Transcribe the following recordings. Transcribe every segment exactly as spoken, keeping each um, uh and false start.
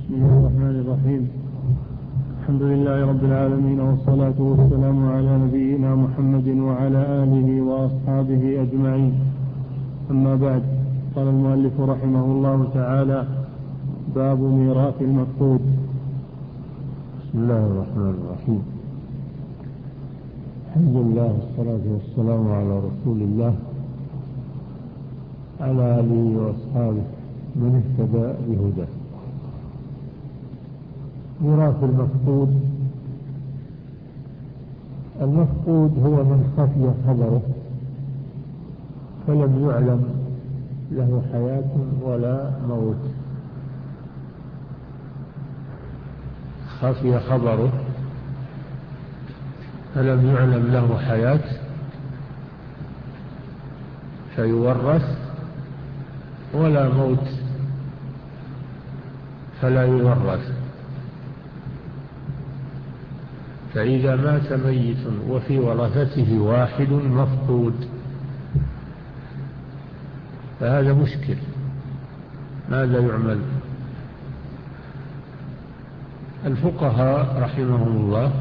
بسم الله الرحمن الرحيم. الحمد لله رب العالمين، والصلاة والسلام على نبينا محمد وعلى آله وأصحابه أجمعين. أما بعد، قال المؤلف رحمه الله تعالى: باب ميراث المفقود. بسم الله الرحمن الرحيم. الحمد لله والصلاة والسلام على رسول الله على آله وأصحابه من اهتدى بهداه. ميراث المفقود. المفقود هو من خفي خبره فلم يعلم له حياة ولا موت. خفي خبره فلم يعلم له حياة فيورث، ولا موت فلا يورث. فإذا مات ميت وفي ورثته واحد مفقود فهذا مشكل. ماذا يعمل؟ الفقهاء رحمهم الله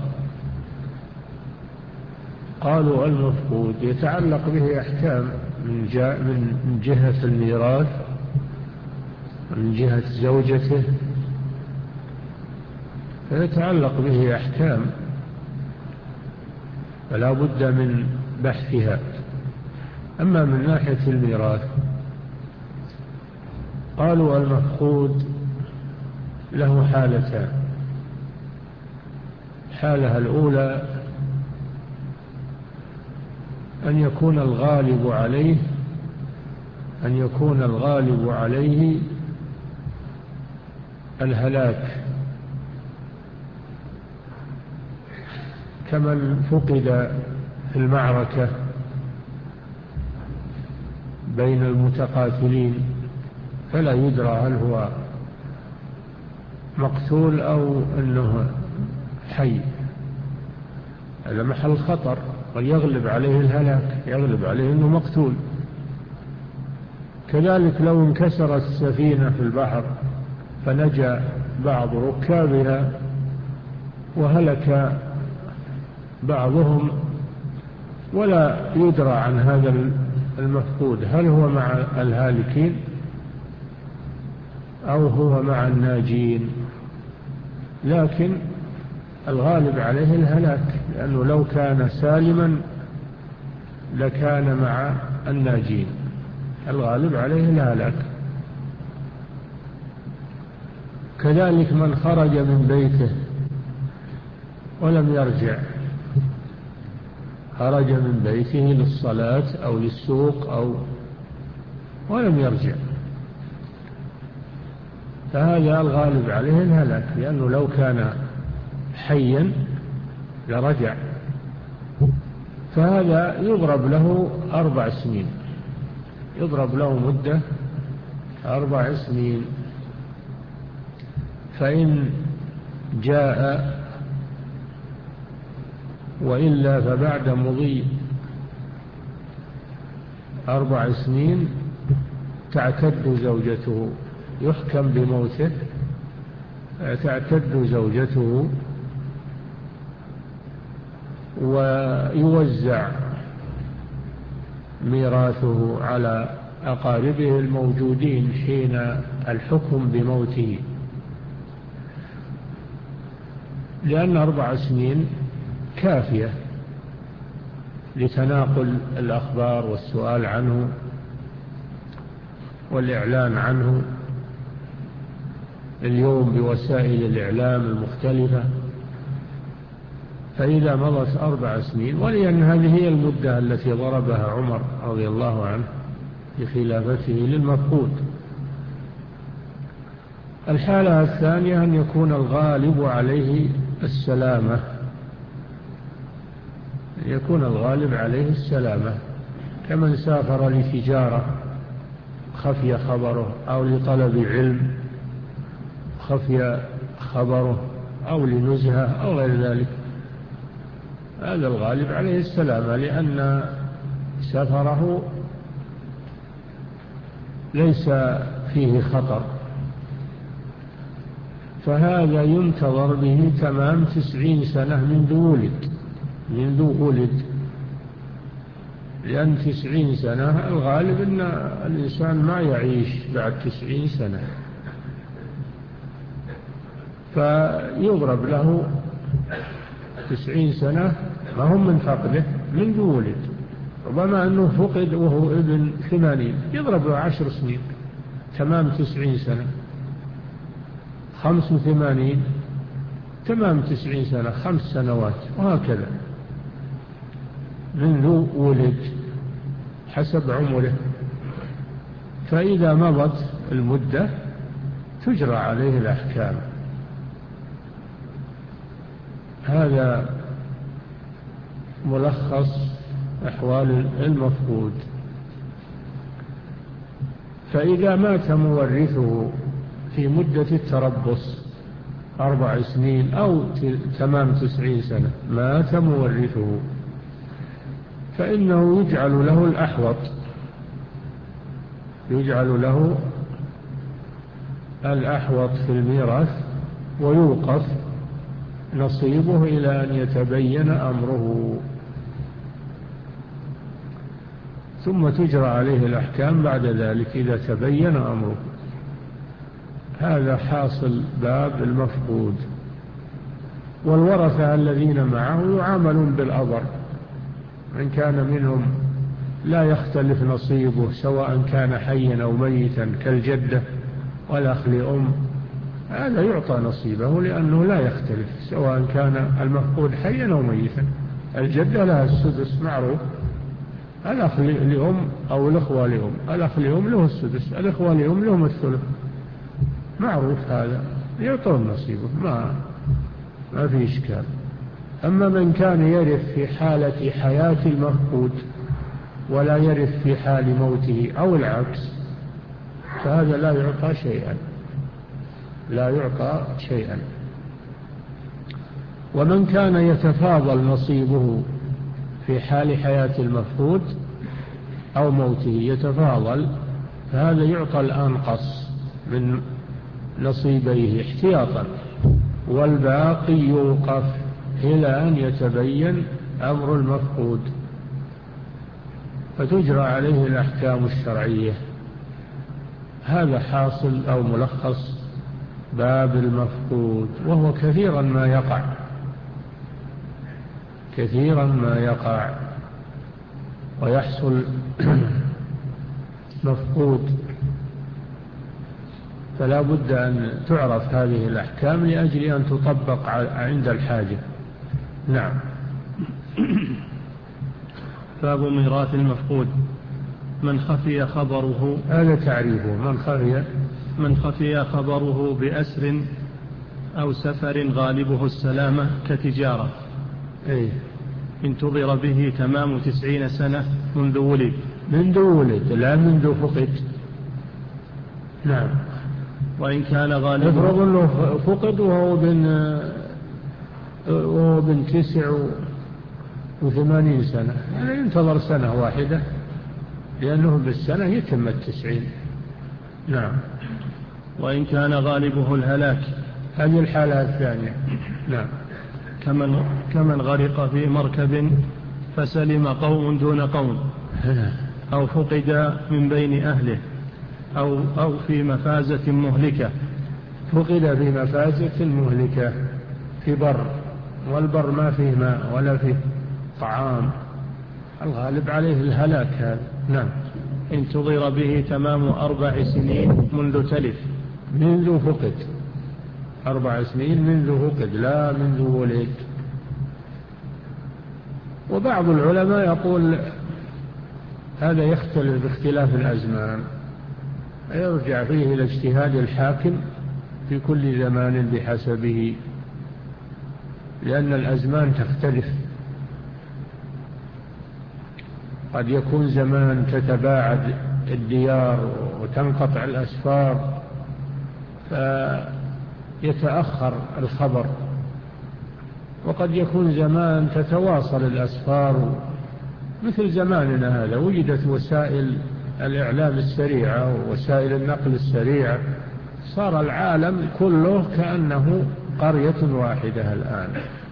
قالوا المفقود يتعلق به أحكام من جهة الميراث ومن جهة زوجته، فيتعلق به أحكام فلا بد من بحثها. أما من ناحية الميراث قالوا المفقود له حالتان. الحالة الأولى أن يكون الغالب عليه أن يكون الغالب عليه الهلاك، كمن فقد في المعركة بين المتقاتلين فلا يدرى هل هو مقتول أو أنه حي، هذا محل خطر، ويغلب عليه الهلاك، يغلب عليه أنه مقتول. كذلك لو انكسرت السفينة في البحر فنجا بعض ركابها وهلك بعضهم ولا يدرى عن هذا المفقود هل هو مع الهالكين أو هو مع الناجين، لكن الغالب عليه الهلاك، لأنه لو كان سالما لكان مع الناجين، الغالب عليه الهلاك. كذلك من خرج من بيته ولم يرجع، خرج من بيته للصلاة أو للسوق أو ولم يرجع، فهذا الغالب عليه الهلاك، لأنه لو كان حيا لرجع. فهذا يضرب له أربع سنين، يضرب له مدة أربع سنين. فإن جاء وإلا فبعد مضي أربع سنين تعتد زوجته، يحكم بموته، تعتد زوجته ويوزع ميراثه على أقاربه الموجودين حين الحكم بموته، لأن أربع سنين كافية لتناقل الأخبار والسؤال عنه والإعلان عنه اليوم بوسائل الإعلام المختلفة. فإذا مضت أربع سنين، ولأن هذه هي المدة التي ضربها عمر رضي الله عنه في خلافته للمفقود. الحالة الثانية أن يكون الغالب عليه السلامة، يكون الغالب عليه السلامة، كمن سافر لتجارة خفي خبره، أو لطلب علم خفي خبره، أو لنزهة أو غير ذلك، هذا الغالب عليه السلامة، لأن سفره ليس فيه خطر. فهذا ينتظر به تمام تسعين سنة منذ ولد منذ ولد لأن تسعين سنة الغالب أن الإنسان ما يعيش بعد تسعين سنة، فيضرب له تسعين سنة ما هم من فقده منذ ولد، ربما أنه فقد وهو ابن ثمانين يضرب له عشر سنين تمام تسعين سنة، خمس وثمانين تمام تسعين سنة خمس سنوات، وهكذا منذ ولد حسب عمره. فإذا مضت المدة تجرى عليه الأحكام. هذا ملخص أحوال المفقود. فإذا مات مورثه في مدة التربص أربع سنين أو تمام تسعين سنة مات مورثه، فإنه يجعل له الأحوط، يجعل له الأحوط في الميراث ويوقف نصيبه إلى أن يتبين أمره، ثم تجرى عليه الأحكام بعد ذلك إذا تبين أمره. هذا حاصل باب المفقود. والورثة الذين معه يعاملون بالأبر، من كان منهم لا يختلف نصيبه سواء كان حيا أو ميتا كالجدة والأخ لأم، هذا يعطى نصيبه لأنه لا يختلف سواء كان المفقود حيا أو ميتا. الجدة لها السدس معروف، الأخ لأم أو الأخوة لأم، الأخ لأم له السدس، الأخوة لأم لهم الثلث، معروف هذا، يعطون نصيبه، ما ما في إشكال. أما من كان يرث في حالة حياة المفقود ولا يرث في حال موته أو العكس فهذا لا يعطى شيئا، لا يعطى شيئا. ومن كان يتفاضل نصيبه في حال حياة المفقود أو موته يتفاضل، فهذا يعطى الأنقص من نصيبيه احتياطا، والباقي يوقف إلى أن يتبين أمر المفقود، فتجرى عليه الأحكام الشرعية. هذا حاصل أو ملخص باب المفقود، وهو كثيرا ما يقع، كثيرا ما يقع ويحصل مفقود، فلا بد أن تعرف هذه الأحكام لأجل أن تطبق عند الحاجة. نعم. باب ميراث المفقود. من خفي خبره، هذا تعريفه، من خفي من خفي خبره بأسر أو سفر غالبه السلامة كتجارة، أي انتظر به تمام تسعين سنة منذ ولد، منذ ولد لا منذ فقد. نعم. وإن كان غالبه، افرض أنه فقد وهو بن وهو بن تسع وثمانين سنة، يعني ينتظر سنة واحدة لأنه بالسنة يتم التسعين. نعم. وإن كان غالبه الهلاك، هذه الحالة الثانية. نعم. كمن, كمن غرق في مركب فسلم قوم دون قوم، أو فقد من بين أهله، أو, أو في مفازة مهلكة. فقد في مفازة مهلكة في بر، والبر ما فيه ماء ولا فيه طعام، الغالب عليه الهلاك هذا. نعم. انتظر به تمام أربع سنين منذ تلف، منذ فقد، أربع سنين منذ فقد لا منذ ولد. وبعض العلماء يقول هذا يختلف باختلاف الأزمان، يرجع فيه إلى اجتهاد الحاكم في كل زمان بحسبه، لأن الأزمان تختلف، قد يكون زمان تتباعد الديار وتنقطع الأسفار فيتأخر الخبر، وقد يكون زمان تتواصل الأسفار مثل زماننا هذا، وجدت وسائل الإعلام السريعة ووسائل النقل السريعة صار العالم كله كأنه قرية واحدة الآن.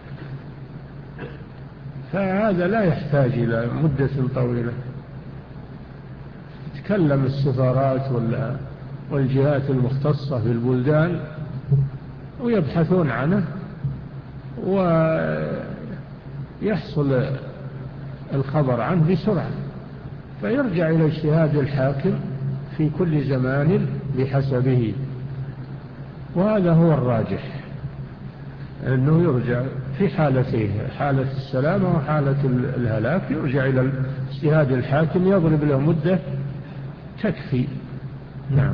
فهذا لا يحتاج إلى مدة طويلة. تكلم السفارات والجهات المختصة في البلدان ويبحثون عنه ويحصل الخبر عنه بسرعة، فيرجع إلى اجتهاد الحاكم في كل زمان بحسبه. وهذا هو الراجح، أنه يرجع في حالتين، حالة السلامة وحالة الهلاك، يرجع إلى اجتهاد الحاكم يضرب له مدة تكفي. نعم.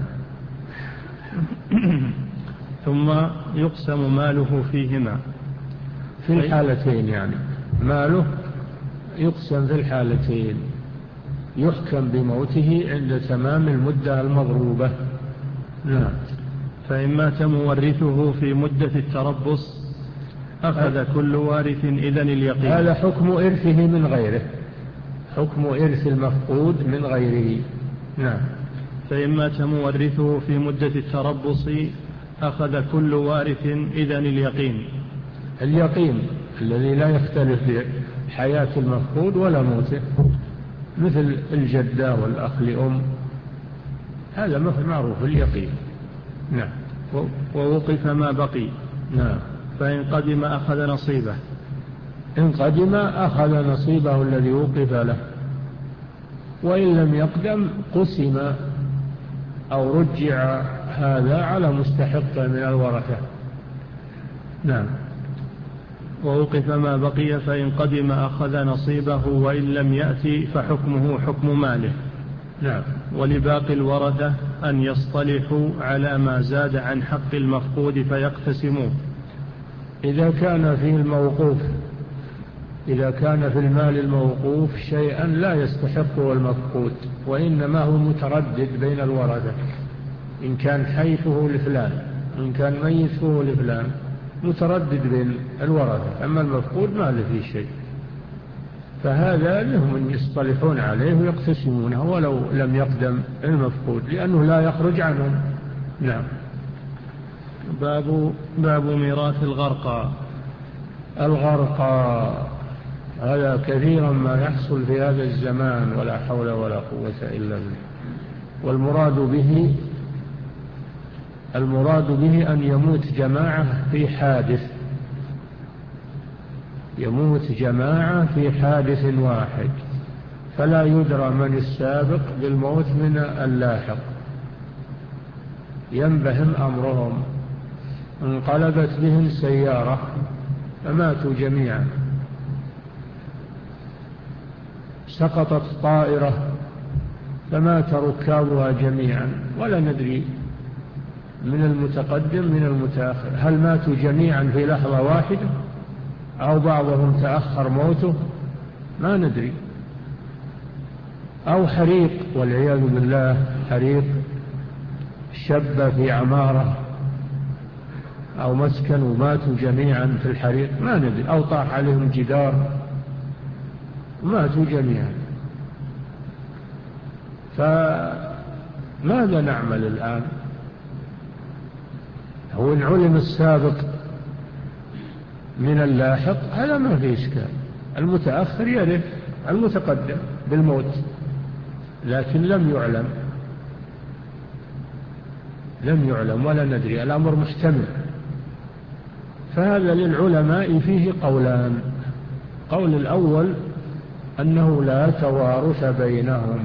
ثم يقسم ماله فيهما في الحالتين، يعني ماله يقسم في الحالتين، يحكم بموته عند تمام المدة المضروبة. نعم. فإن مات مورثه في مدة التربص أخذ كل وارث إذن اليقين. هذا حكم إرثه من غيره، حكم إرث المفقود من غيره. نعم. فإن مات مورثه في مدة التربص أخذ كل وارث إذن اليقين. اليقين الذي لا يختلف بحياة المفقود ولا موته، مثل الجدة والأخ لأم، هذا معروف اليقين. نعم. ووقف ما بقي. نعم. فإن قدم أخذ نصيبه. إن قدم أخذ نصيبه الذي وقف له، وإن لم يقدم قسم أو رجع هذا على مستحق من الورثة. نعم. ووقف ما بقي فإن قدم أخذ نصيبه وإن لم يأتي فحكمه حكم ماله. نعم. ولباقي الورثة أن يصطلحوا على ما زاد عن حق المفقود فيقتسموه. إذا كان في الموقوف إذا كان في المال الموقوف شيئا لا يستحقه المفقود وإنما هو متردد بين الورثة، إن كان حي فهو لفلان، إن كان ميت فهو لفلان، متردد بين الورثة، أما المفقود ما له فيه شيء، فهذا لهم أن يصطلحون عليه ويقتسمونه ولو لم يقدم المفقود لأنه لا يخرج عنهم. نعم. باب باب ميراث الغرقى. الغرقى هذا كثيرا ما يحصل في هذا الزمان، ولا حول ولا قوة إلا بالله. والمراد به المراد به أن يموت جماعة في حادث يموت جماعة في حادث واحد، فلا يدرى من السابق بالموت من اللاحق، ينبهم أمرهم، انقلبت بهم سيارة فماتوا جميعا، سقطت طائرة فمات ركابها جميعا، ولا ندري من المتقدم من المتأخر، هل ماتوا جميعا في لحظة واحدة أو بعضهم تأخر موته، ما ندري. أو حريق والعياذ بالله، حريق شب في عمارة أو مسكن وماتوا جميعا في الحريق، ما ندري. أو طاح عليهم جدار وماتوا جميعا. فماذا نعمل الآن؟ هو إن علم السابق من اللاحق هذا ما في إشكال، المتأخر يرث المتقدم بالموت، لكن لم يعلم لم يعلم ولا ندري، الأمر محتمل. فهذا للعلماء فيه قولان. قول الأول أنه لا توارث بينهم،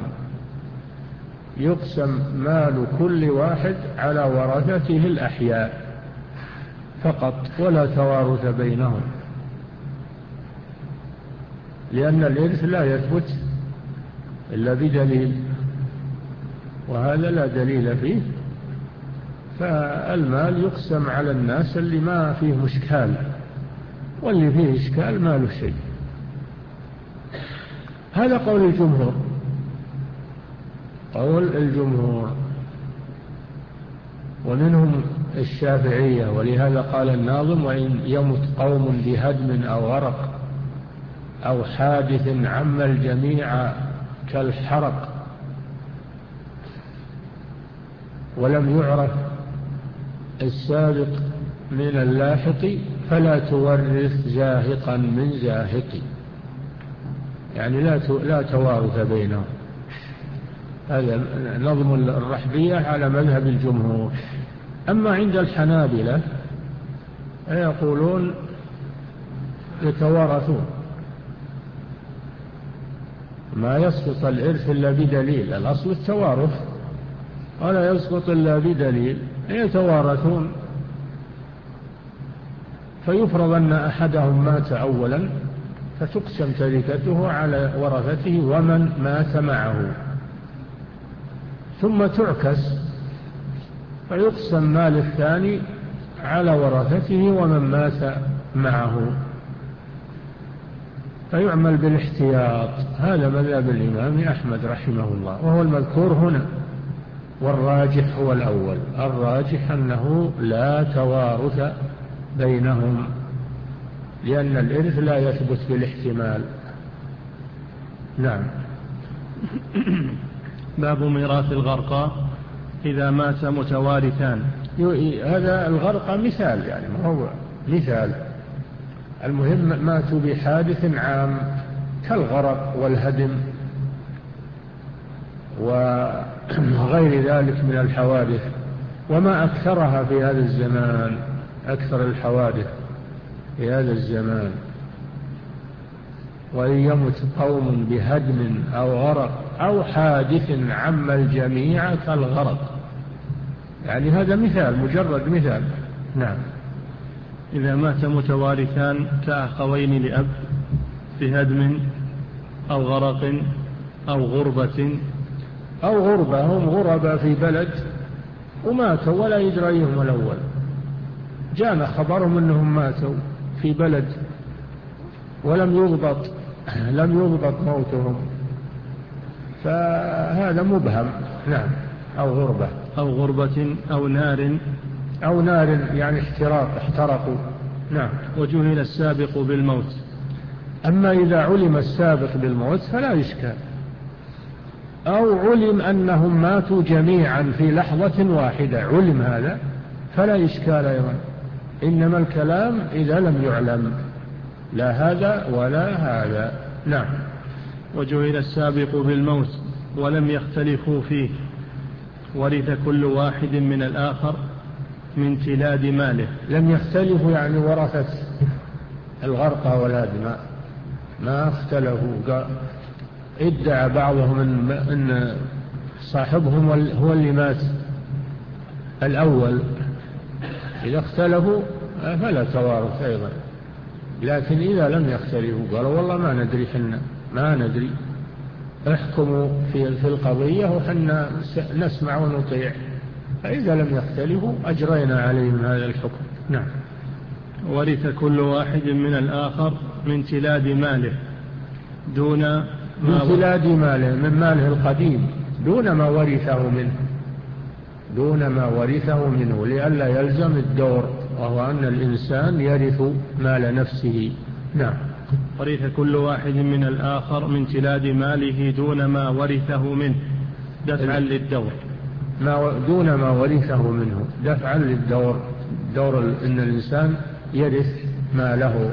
يقسم مال كل واحد على ورثته الأحياء فقط، ولا توارث بينهم، لأن الإرث لا يثبت إلا بدليل، وهذا لا دليل فيه، فالمال يقسم على الناس اللي ما فيه إشكال، واللي فيه إشكال ما له شيء. هذا قول الجمهور قول الجمهور ومنهم الشافعية، ولهذا قال الناظم: وإن يمت قوم بهدم أو غرق أو حادث عم الجميع كالحرق ولم يعرف السابق من اللاحق فلا تورث زاهقا من زاهق، يعني لا لا توارث بينهم. هذا نظم الرحبية على مذهب الجمهور. أما عند الحنابلة يقولون يتوارثون، ما يسقط الإرث إلا بدليل، الأصل التوارث ولا يسقط إلا بدليل، يتوارثون. فيفرض أن أحدهم مات أولا فتقسم تركته على ورثته ومن مات معه، ثم تعكس فيقسم مال الثاني على ورثته ومن مات معه، فيعمل بالاحتياط. هذا مذهب الإمام أحمد رحمه الله، وهو المذكور هنا. والراجح هو الأول، الراجح أنه لا توارث بينهم، لأن الإرث لا يثبت بالاحتمال. نعم. باب ميراث الغرقى إذا مات متوارثان. هذا الغرقى مثال، يعني ما هو مثال. المهم ماتوا بحادث عام كالغرق والهدم وغير ذلك من الحوادث، وما أكثرها في هذا الزمان، أكثر الحوادث في هذا الزمان. وإن يمت قوم بهدم أو غرق أو حادث عم الجميع كالغرق، يعني هذا مثال، مجرد مثال. نعم. إذا مات متوارثان كأخوين لأب في هدم أو غرق أو غربة. أو غربة، هم غربة في بلد وماتوا ولا يدريهم الأول، جاءنا خبرهم أنهم ماتوا في بلد ولم يضبط لم يضبط موتهم، فهذا مبهم. نعم. أو غربة أو غربة أو نار أو نار يعني احتراق، احترقوا. نعم. وجهل السابق بالموت. أما إذا علم السابق بالموت فلا يشكال، أو علم أنهم ماتوا جميعا في لحظة واحدة، علم هذا فلا إشكال أيضا. إنما الكلام إذا لم يعلم، لا هذا ولا هذا. نعم. وجهل السابق بالموت ولم يختلفوا فيه، ورث كل واحد من الآخر من تلاد ماله. لم يختلفوا يعني ورثة الغرقى والهدم ما اختلفوا. ادعى بعضهم أن صاحبهم هو اللي مات الأول، إذا اختلفوا فلا توارث أيضا. لكن إذا لم يختلفوا قالوا والله ما ندري، حنا ما ندري، احكموا في في القضية وحنا نسمع ونطيع. فإذا لم يختلفوا أجرينا عليهم هذا الحكم. نعم. ورث كل واحد من الآخر من تلاد ماله دون من تلاد ماله، من ماله القديم، دون ما ورثه منه، دون ما ورثه منه، لئلا يلزم الدور، وهو أن الإنسان يرث مال نفسه. نعم. ورث كل واحد من الآخر من تلاد ماله دون ما ورثه منه دفعا للدور. ما دون ما ورثه منه دفعا للدور، دور إن الإنسان يرث ماله.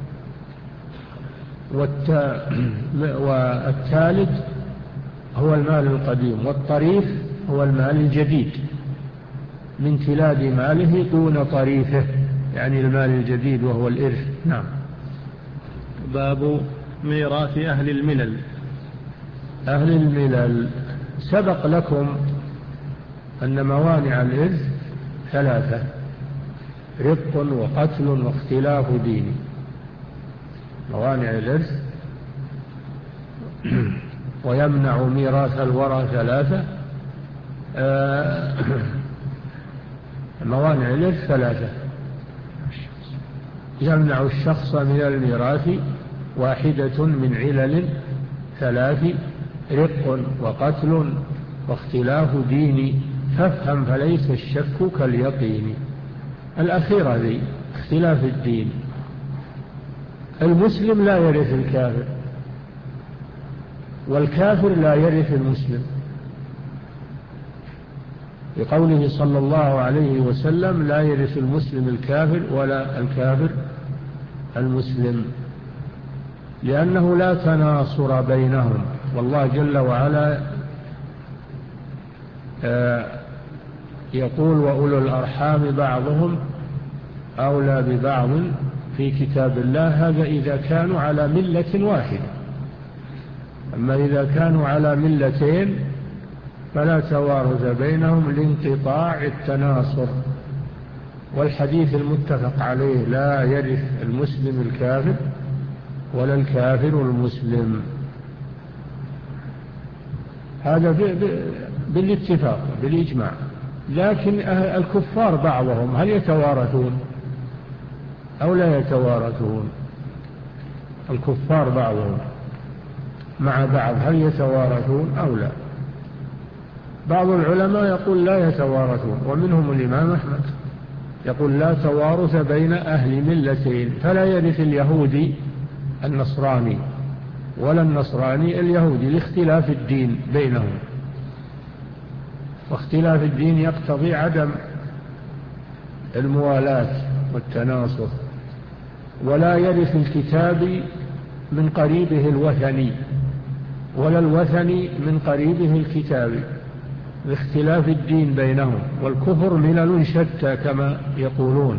والثالث هو المال القديم، والطريف هو المال الجديد، من تلاد ماله دون طريفه، يعني المال الجديد وهو الإرث. نعم. باب ميراث أهل الملل. أهل الملل سبق لكم أن موانع الإرث ثلاثة: رق وقتل واختلاف دين. موانع الإرث ويمنع ميراث الورى ثلاثة. آه موانع الإرث ثلاثة: يمنع الشخص من الميراث واحدة من علل ثلاث: رق وقتل واختلاف دين. فافهم فليس الشك كاليقين. الأخيرة ذي اختلاف الدين. المسلم لا يرث الكافر، والكافر لا يرث المسلم. لقوله صلى الله عليه وسلم لا يرث المسلم الكافر ولا الكافر المسلم، لأنه لا تناصر بينهم. والله جل وعلا يقول وأولو الأرحام بعضهم أولى ببعض في كتاب الله، هذا إذا كانوا على ملة واحدة. أما إذا كانوا على ملتين فلا توارث بينهم لانقطاع التناصر. والحديث المتفق عليه لا يرث المسلم الكافر ولا الكافر المسلم، هذا بالاتفاق بالإجماع. لكن الكفار بعضهم هل يتوارثون أو لا يتوارثون؟ الكفار بعضهم مع بعض هل يتوارثون أو لا؟ بعض العلماء يقول لا يتوارثون، ومنهم الإمام أحمد يقول لا توارث بين أهل ملتين، فلا يرث اليهودي النصراني ولا النصراني اليهودي لاختلاف الدين بينهم، واختلاف الدين يقتضي عدم الموالاة والتناصر. ولا يرث الكتابي من قريبه الوثني ولا الوثني من قريبه الكتابي لاختلاف الدين بينهم، والكفر ملل شتى كما يقولون.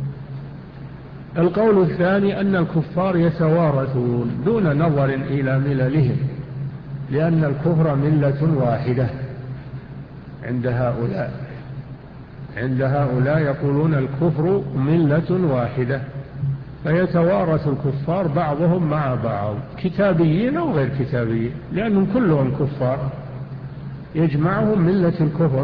القول الثاني أن الكفار يتوارثون دون نظر إلى مللهم، لأن الكفر ملة واحدة عند هؤلاء عند هؤلاء يقولون الكفر ملة واحدة، فيتوارث الكفار بعضهم مع بعض، كتابيين أو غير كتابيين، لأنهم كلهم كفار يجمعهم ملة الكفر.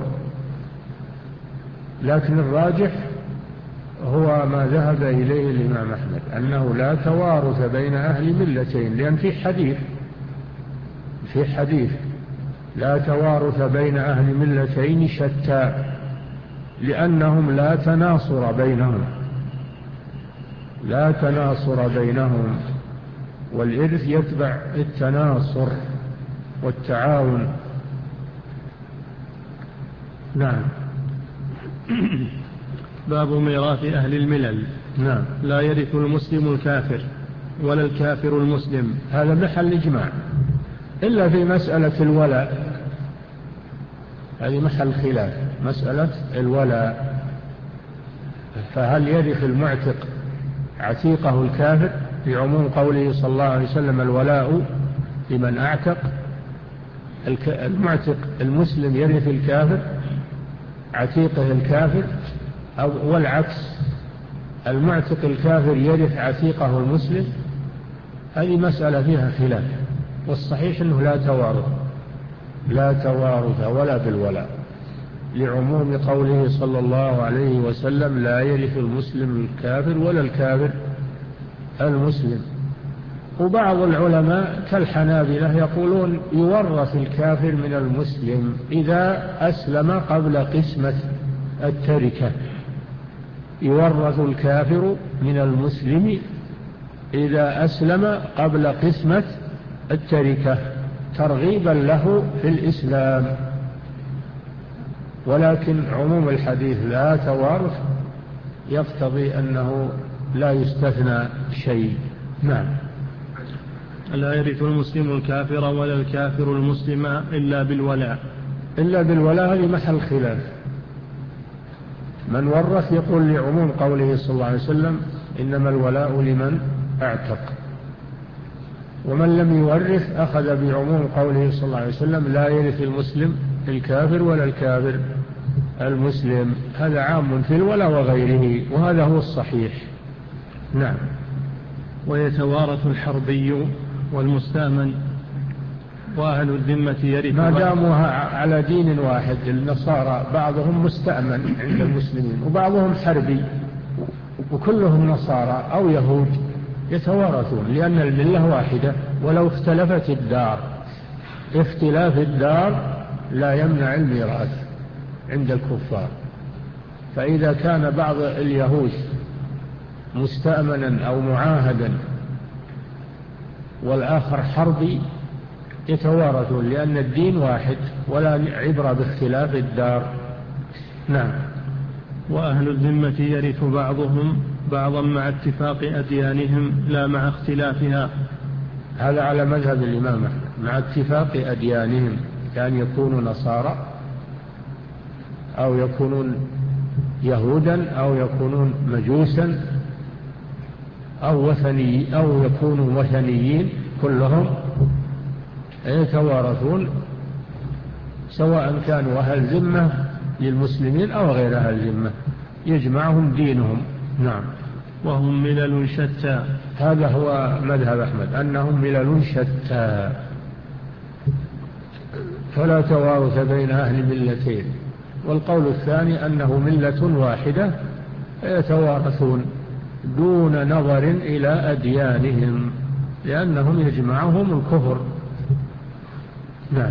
لكن الراجح هو ما ذهب إليه الإمام أحمد، أنه لا توارث بين أهل ملتين، لأن في حديث في حديث لا توارث بين أهل ملتين شتى، لأنهم لا تناصر بينهم لا تناصر بينهم والإرث يتبع التناصر والتعاون. نعم. باب ميراث أهل الملل. نعم. لا يرث المسلم الكافر ولا الكافر المسلم، هذا محل إجماع، إلا في مسألة الولاء، هذه محل خلاف، مسألة الولاء. فهل يرث المعتق عتيقه الكافر في عموم قوله صلى الله عليه وسلم الولاء لمن أعتق؟ المعتق المسلم يرث الكافر عتيقه الكافر، أو والعكس، المعتق الكافر يرث عتيقه المسلم؟ هذه مسألة فيها خلاف، والصحيح أنه لا توارث لا توارث ولا بالولاء، لعموم قوله صلى الله عليه وسلم لا يرث المسلم الكافر ولا الكافر المسلم. وبعض العلماء كالحنابلة يقولون يورث الكافر من المسلم إذا أسلم قبل قسمة التركة، يورث الكافر من المسلم إذا أسلم قبل قسمة التركة ترغيبا له في الإسلام. ولكن عموم الحديث لا توارث يقتضي أنه لا يستثنى شيء. نعم. لا يرث المسلم الكافر ولا الكافر المسلم إلا بالولاء. إلا بالولاء هذه محل خلاف. من ورث يقول لعموم قوله صلى الله عليه وسلم إنما الولاء لمن أعتق، ومن لم يورث أخذ بعموم قوله صلى الله عليه وسلم لا يرث المسلم الكافر ولا الكافر المسلم، هذا عام في الولاء وغيره، وهذا هو الصحيح. نعم. ويتوارث الحربي والمستأمن وأهل الذمة يرث ما داموا على دين واحد. النصارى بعضهم مستأمن عند المسلمين وبعضهم حربي، وكلهم نصارى أو يهود يتوارثون، لأن الملة واحدة ولو اختلفت الدار. اختلاف الدار لا يمنع الميراث عند الكفار. فإذا كان بعض اليهود مستأمنا أو معاهدا والآخر حربي يتوارثون، لأن الدين واحد ولا عبرة باختلاف الدار. نعم. وأهل الذمة يرث بعضهم بعضا مع اتفاق أديانهم لا مع اختلافها. هذا على مذهب الإمام أحمد، مع اتفاق أديانهم، كان يكونوا نصارى أو يكونون يهودا أو يكونون مجوسا أو وثني أو يكونوا وثنيين، كلهم يتوارثون سواء كانوا أهل ذمة للمسلمين أو غير أهل ذمة، يجمعهم دينهم. نعم. وهم ملل شتى. هذا هو مذهب أحمد، أنهم ملل شتى، فلا توارث بين أهل ملتين. والقول الثاني أنه ملة واحدة يتوارثون دون نظر إلى أديانهم، لأنهم يجمعهم الكفر. نعم.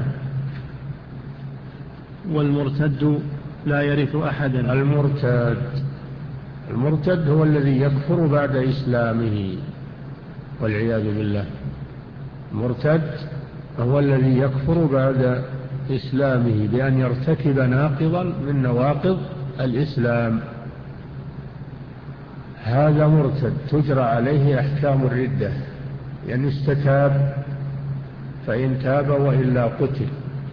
والمرتد لا يرث أحدا. المرتد المرتد هو الذي يكفر بعد إسلامه والعياذ بالله. المرتد هو الذي يكفر بعد إسلامه بأن يرتكب ناقضا من نواقض الإسلام، هذا مرتد تجرى عليه أحكام الردة، يعني استتاب فإن تاب وإلا قتل.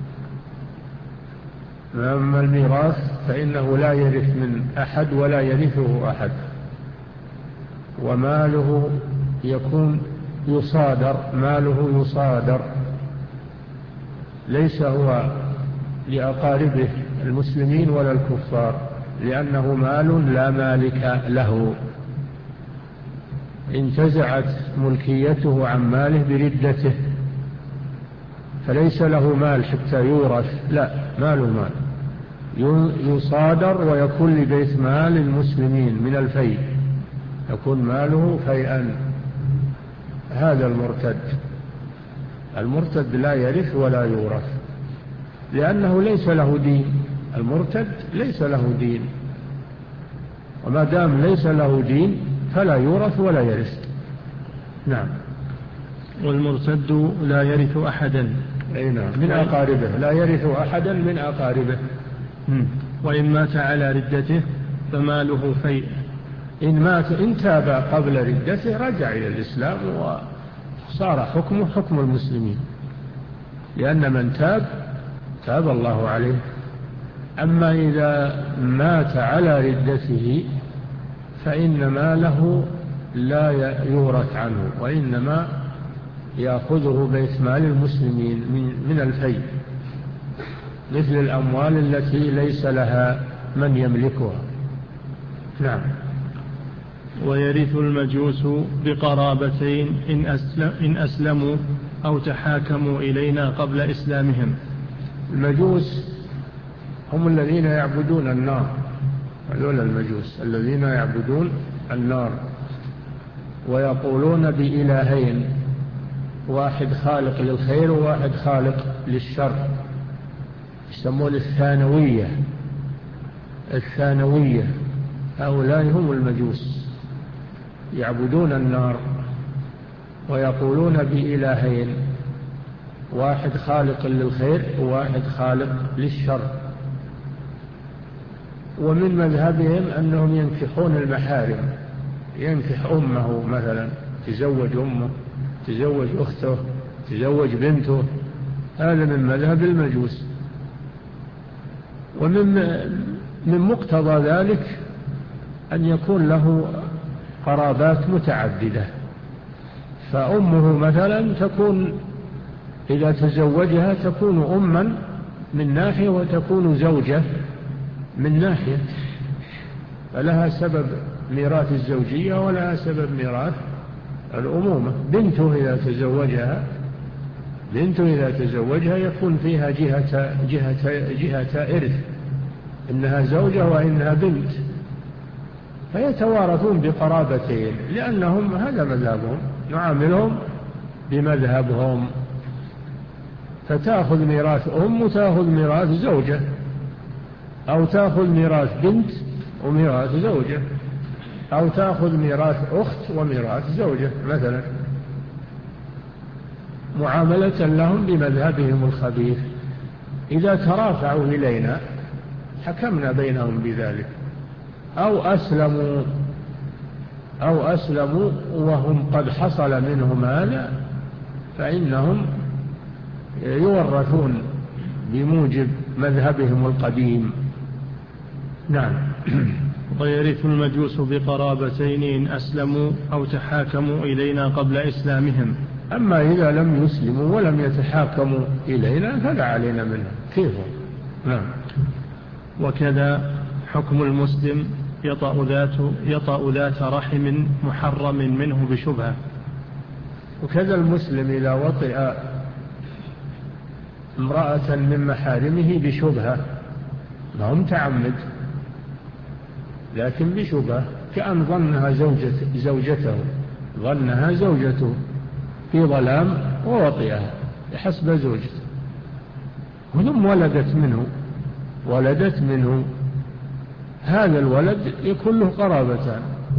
أما الميراث فإنه لا يرث من أحد ولا يرثه أحد، وماله يكون يصادر، ماله يصادر، ليس هو لأقاربه المسلمين ولا الكفار، لأنه مال لا مالك له، انتزعت ملكيته عن ماله بردته، فليس له مال حتى يورث، لا، ماله مال يصادر ويكون لبيت مال المسلمين من الفيء، يكون ماله فيئا. هذا المرتد. المرتد لا يرث ولا يورث لأنه ليس له دين، المرتد ليس له دين، وما دام ليس له دين فلا يورث ولا يرث. نعم. والمرتد لا يرث أحدا. أي نعم، من أقاربه، لا يرث أحدا من أقاربه. وإن مات على ردته فماله فيء. إن مات إن تاب قبل ردته رجع إلى الإسلام وصار حكمه حكم المسلمين، لأن من تاب تاب الله عليه. أما إذا مات على ردته فإن ماله لا يورث عنه، وإنما يأخذه بيت مال المسلمين من الفيء، مثل الأموال التي ليس لها من يملكها. نعم. ويرث المجوس بقرابتين إن, أسلم إن أسلموا أو تحاكموا إلينا قبل إسلامهم. المجوس هم الذين يعبدون النار، هذول المجوس الذين يعبدون النار ويقولون بإلهين، واحد خالق للخير وواحد خالق للشر، يسمون الثانوية. الثانوية هؤلاء هم المجوس، يعبدون النار ويقولون بإلهين، واحد خالق للخير وواحد خالق للشر. ومن مذهبهم أنهم ينكحون المحارم، ينكح أمه مثلا، تزوج أمه، تزوج أخته، تزوج بنته، هذا من مذهب المجوس. ومن من مقتضى ذلك أن يكون له قرابات متعددة، فأمه مثلا تكون إذا تزوجها تكون أما من ناحية وتكون زوجة من ناحية، فلها سبب ميراث الزوجية ولها سبب ميراث الأمومة. بنته إذا تزوجها بنته إذا تزوجها يكون فيها جهة, جهة, جهة إرث، إنها زوجة وإنها بنت، فيتوارثون بقرابتين، لأنهم هذا مذهبهم، نعاملهم بمذهبهم، فتأخذ ميراث أم وتأخذ ميراث زوجة، أو تأخذ ميراث بنت وميراث زوجة، أو تأخذ ميراث أخت وميراث زوجة مثلا، معاملة لهم بمذهبهم الخبيث. إذا ترافعوا إلينا حكمنا بينهم بذلك، أو أسلموا أو أسلموا وهم قد حصل منهم هذا، فإنهم يورثون بموجب مذهبهم القديم. نعم. ويرث المجوس بقرابتين إن أسلموا أو تحاكموا إلينا قبل إسلامهم. أما إذا لم يسلموا ولم يتحاكموا إلينا فلا علينا منهم، كيف؟ نعم. وكذا حكم المسلم يطأ ذات, يطأ ذات رحم محرم منه بشبهة. وكذا المسلم إذا وطئ امرأة من محارمه بشبهة، ما هم تعمد لكن بشبهة، كأن ظنها زوجة زوجته ظنها زوجته في ظلام ووطئها بحسب زوجته، ثم ولدت منه ولدت منه هذا الولد يكون له قرابتان.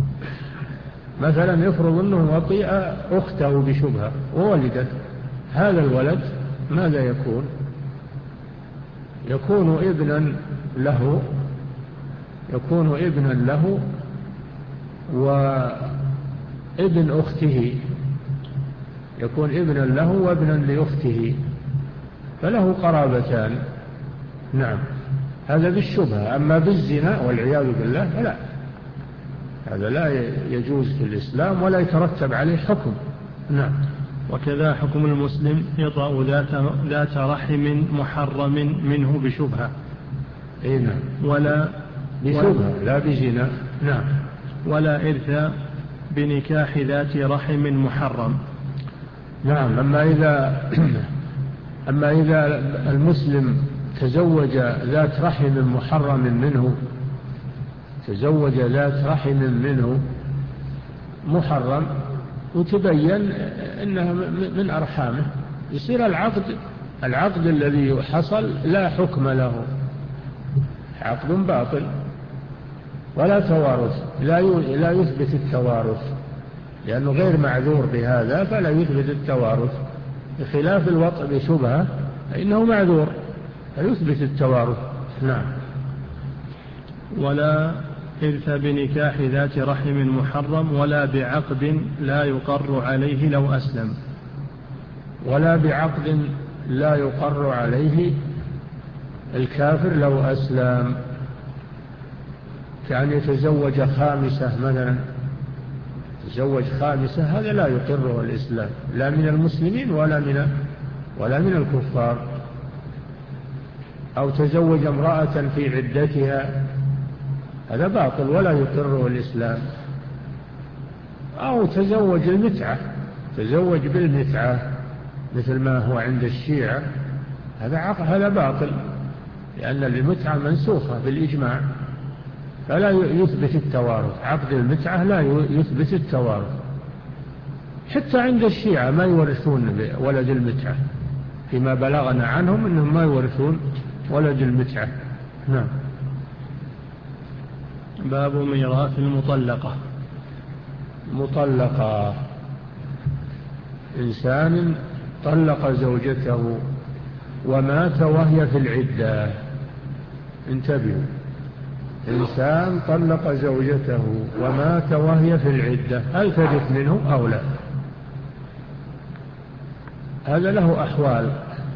مثلا يفرض أنه وطئ أخته بشبهة وولدت، هذا الولد ماذا يكون؟ يكون ابنا له يكون ابنا له وابن أخته، يكون ابنا له وابنا لأخته، فله قرابتان. نعم، هذا بالشبهة. أما بالزنا والعياذ بالله فلا، هذا لا يجوز في الإسلام ولا يترتب عليه حكم. نعم. وكذا حكم المسلم يطأ ذات, ذات رحم محرم منه بشبهة. إيه نعم. ولا بشبهة لا بزنا. نعم. ولا إرث بنكاح ذات رحم محرم. نعم. أما إذا أما إذا المسلم تزوج ذات رحم محرم منه تزوج ذات رحم منه محرم وتبين أنها من أرحامه، يصير العقد العقد الذي حصل لا حكم له، عقد باطل ولا توارث، لا لا يثبت التوارث لأنه غير معذور بهذا، فلا يثبت التوارث، بخلاف الوطء بشبهة فإنه معذور فيثبت التوارث. نعم. ولا إرث بنكاح ذات رحم محرم ولا بعقد لا يقر عليه لو أسلم. ولا بعقد لا يقر عليه الكافر لو أسلم، كأن يتزوج خامسة مثلا، تزوج خامسة، هذا لا يقره الإسلام لا من المسلمين ولا من ولا من الكفار. أو تزوج امرأة في عدتها، هذا باطل ولا يقره الإسلام. أو تزوج المتعة، تزوج بالمتعة مثل ما هو عند الشيعة، هذا هذا باطل لأن المتعة منسوخة بالإجماع، فلا يثبت التوارث. عقد المتعة لا يثبت التوارث، حتى عند الشيعة ما يورثون ولد المتعة، فيما بلغنا عنهم أنهم ما يورثون ولد المتعة. نعم. باب ميراث المطلقة. مطلقة، إنسان طلق زوجته ومات وهي في العدة، انتبهوا، إنسان طلق زوجته ومات وهي في العدة، هل ترث منه أو لا؟ هذا له أحوال.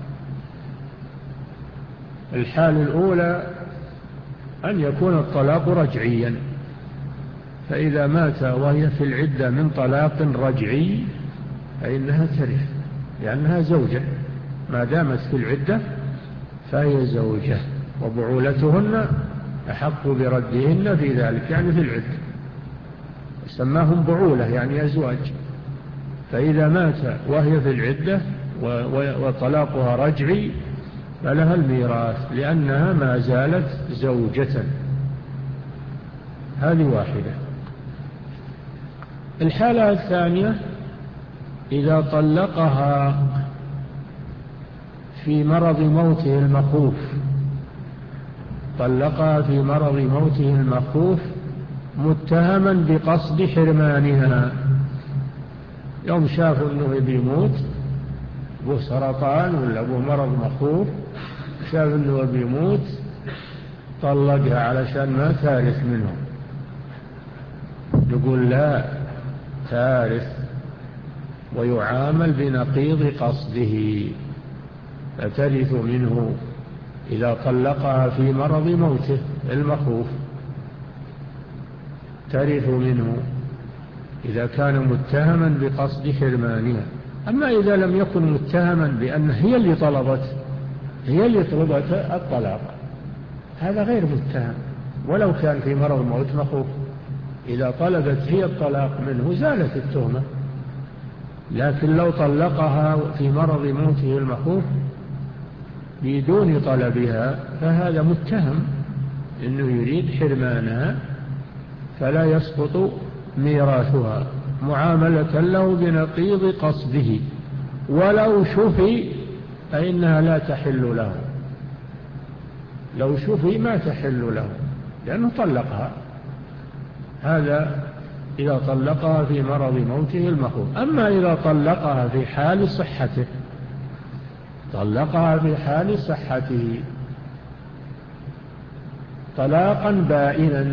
الحال الأولى أن يكون الطلاق رجعيا، فإذا مات وهي في العدة من طلاق رجعي فإنها ترث لأنها زوجة، ما دامت في العدة فهي زوجة، وبعولتهن أحق بردهن في ذلك، يعني في العدة سماهم بعولة يعني أزواج. فإذا مات وهي في العدة وطلاقها رجعي فلها الميراث لأنها ما زالت زوجة. هذه واحدة. الحالة الثانية إذا طلقها في مرض موته المخوف، طلقها في مرض موته المخوف متهما بقصد حرمانها، يوم شافوا أنه بيموت، أبوه سرطان ولا أبوه مرض مخوف، شاف أنه بيموت طلقها علشان ما تارث منه، يقول لا تارث ويعامل بنقيض قصده، فترث منه إذا طلقها في مرض موته المخوف، ترث منه إذا كان متهما بقصد حرمانها. أما إذا لم يكن متهما بأن هي اللي طلبت هي اللي طلبت الطلاق، هذا غير متهم ولو كان في مرض موت مخوف. إذا طلبت هي الطلاق منه زالت التهمة، لكن لو طلقها في مرض موته المخوف بدون طلبها فهذا متهم إنه يريد حرمانها، فلا يسقط ميراثها معاملة له بنقيض قصده، ولو شفي فإنها لا تحل له، لو شفي ما تحل له لأنه طلقها. هذا إذا طلقها في مرض موته المخوف. أما إذا طلقها في حال صحته، طلقها في حال صحته طلاقا بائنا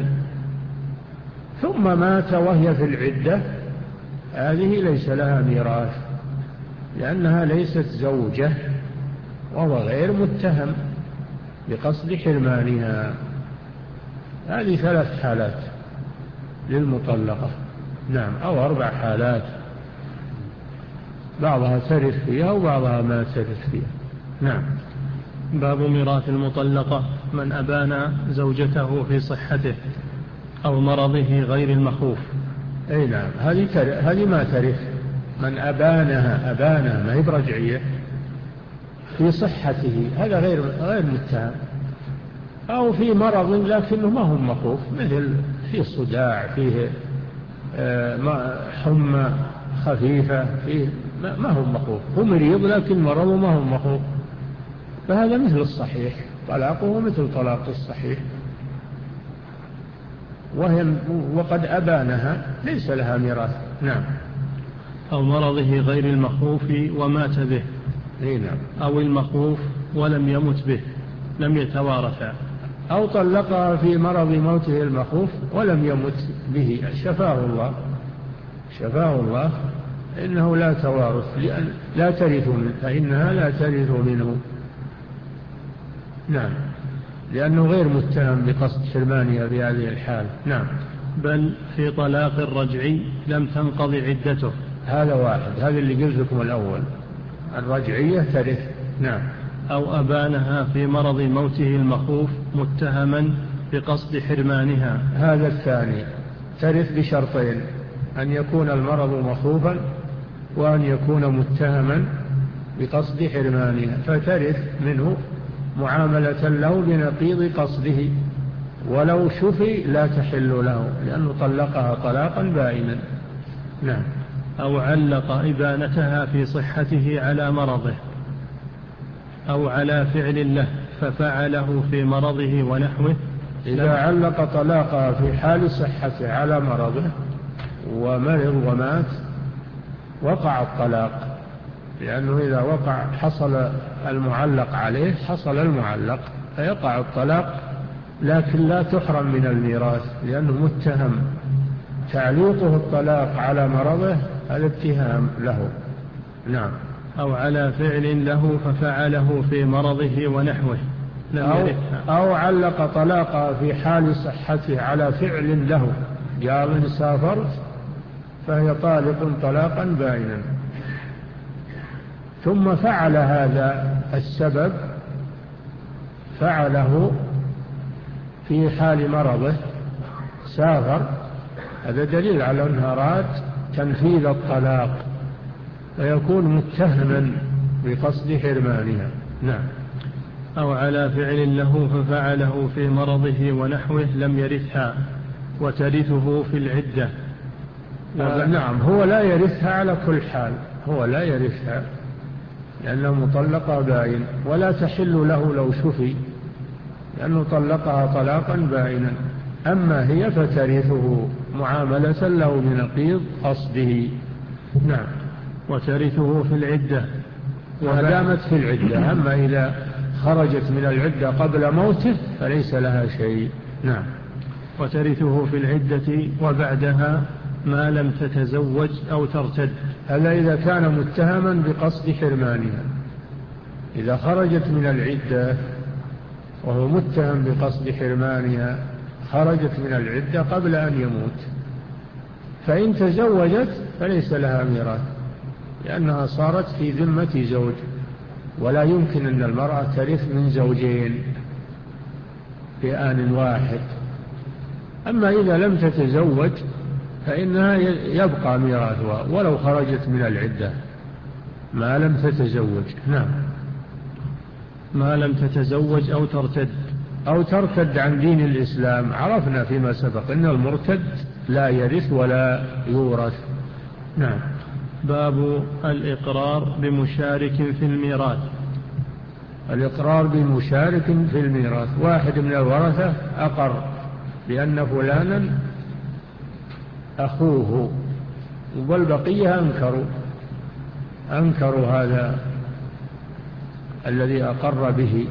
ثم مات وهي في العدة، هذه ليس لها ميراث لأنها ليست زوجة وهو غير متهم بقصد حرمانها. هذه ثلاث حالات للمطلقة، نعم، أو أربع حالات، بعضها ترث فيها وبعضها ما ترث فيها. نعم. باب ميراث المطلقة: من أبان زوجته في صحته أو مرضه غير المخوف. أي نعم، هذه هذه ما ترث. من أبانها أبانها ما هي برجعية في صحته، هذا غير غير متهم، أو في مرض لكنه ما هو مخوف، مثل في صداع، فيه حمى خفيفة، فيه ما هو مخوف، هو مريض لكن مرضه ما هو مخوف، فهذا مثل الصحيح، طلاقه مثل طلاق الصحيح. وهي وقد أبانها ليس لها ميراث. نعم. أو مرضه غير المخوف ومات به. اي نعم. أو المخوف ولم يمت به، لم يتوارثا. أو طلقها في مرض موته المخوف ولم يمت به، شفاه الله شفاه الله إنه لا توارث، لأن لا ترث منه، فإنها لا ترث منه. نعم، لأنه غير متهم بقصد حرمانها في هذه الحال. نعم. بل في طلاق الرجعي لم تنقضي عدته. هذا واحد، هذا اللي قلت لكم الأول، الرجعية ترث. نعم. أو أبانها في مرض موته المخوف متهما بقصد حرمانها. هذا الثاني ترث بشرطين: أن يكون المرض مخوفا وأن يكون متهما بقصد حرمانها، فترث منه معاملة له بنقيض قصده، ولو شفي لا تحل له لأنه طلقها طلاقا بائنا. نعم. أو علق إبانتها في صحته على مرضه أو على فعل له ففعله في مرضه ونحوه. إذا علق طلاقها في حال صحته على مرضه ومرض ومات وقع الطلاق، لأنه إذا وقع حصل المعلق عليه حصل المعلق فيقع الطلاق، لكن لا تحرم من الميراث لأنه متهم. تعليقه الطلاق على مرضه هذا اتهام له. نعم. أو على فعل له ففعله في مرضه ونحوه. أو, أو علق طلاقها في حال صحته على فعل له، قال إن سافرت فهي طالق طلاقا بائنا، ثم فعل هذا السبب فعله في حال مرضه، سافر، هذا دليل على أنها أراد تنفيذ الطلاق فيكون متهما بقصد حرمانها. نعم. أو على فعل له ففعله في مرضه ونحوه لم يرثها وترثه في العدة. آه نعم، هو لا يرثها على كل حال، هو لا يرثها لأنه مطلقة بائن، ولا تحل له لو شفي لأنه طلقها طلاقا بائنا. أما هي فترثه معاملة له بنقيض قصده. نعم. وترثه في العدة ما دامت في العدة. أما إذا خرجت من العدة قبل موته فليس لها شيء. نعم. وترثه في العدة وبعدها ما لم تتزوج أو ترتد. هذا إذا كان متهما بقصد حرمانها. إذا خرجت من العدة وهو متهم بقصد حرمانها خرجت من العدة قبل أن يموت، فإن تزوجت فليس لها ميراث لأنها صارت في ذمة زوج، ولا يمكن أن المرأة ترث من زوجين في آن واحد. أما إذا لم تتزوج فإنها يبقى ميراثها ولو خرجت من العدة ما لم تتزوج. نعم. ما لم تتزوج أو ترتد. أو ترتد عن دين الإسلام. عرفنا فيما سبق أن المرتد لا يرث ولا يورث. نعم. باب الإقرار بمشارك في الميراث. الإقرار بمشارك في الميراث، واحد من الورثة أقر بأن فلانا أخوه والبقية أنكروا أنكروا هذا الذي أقر به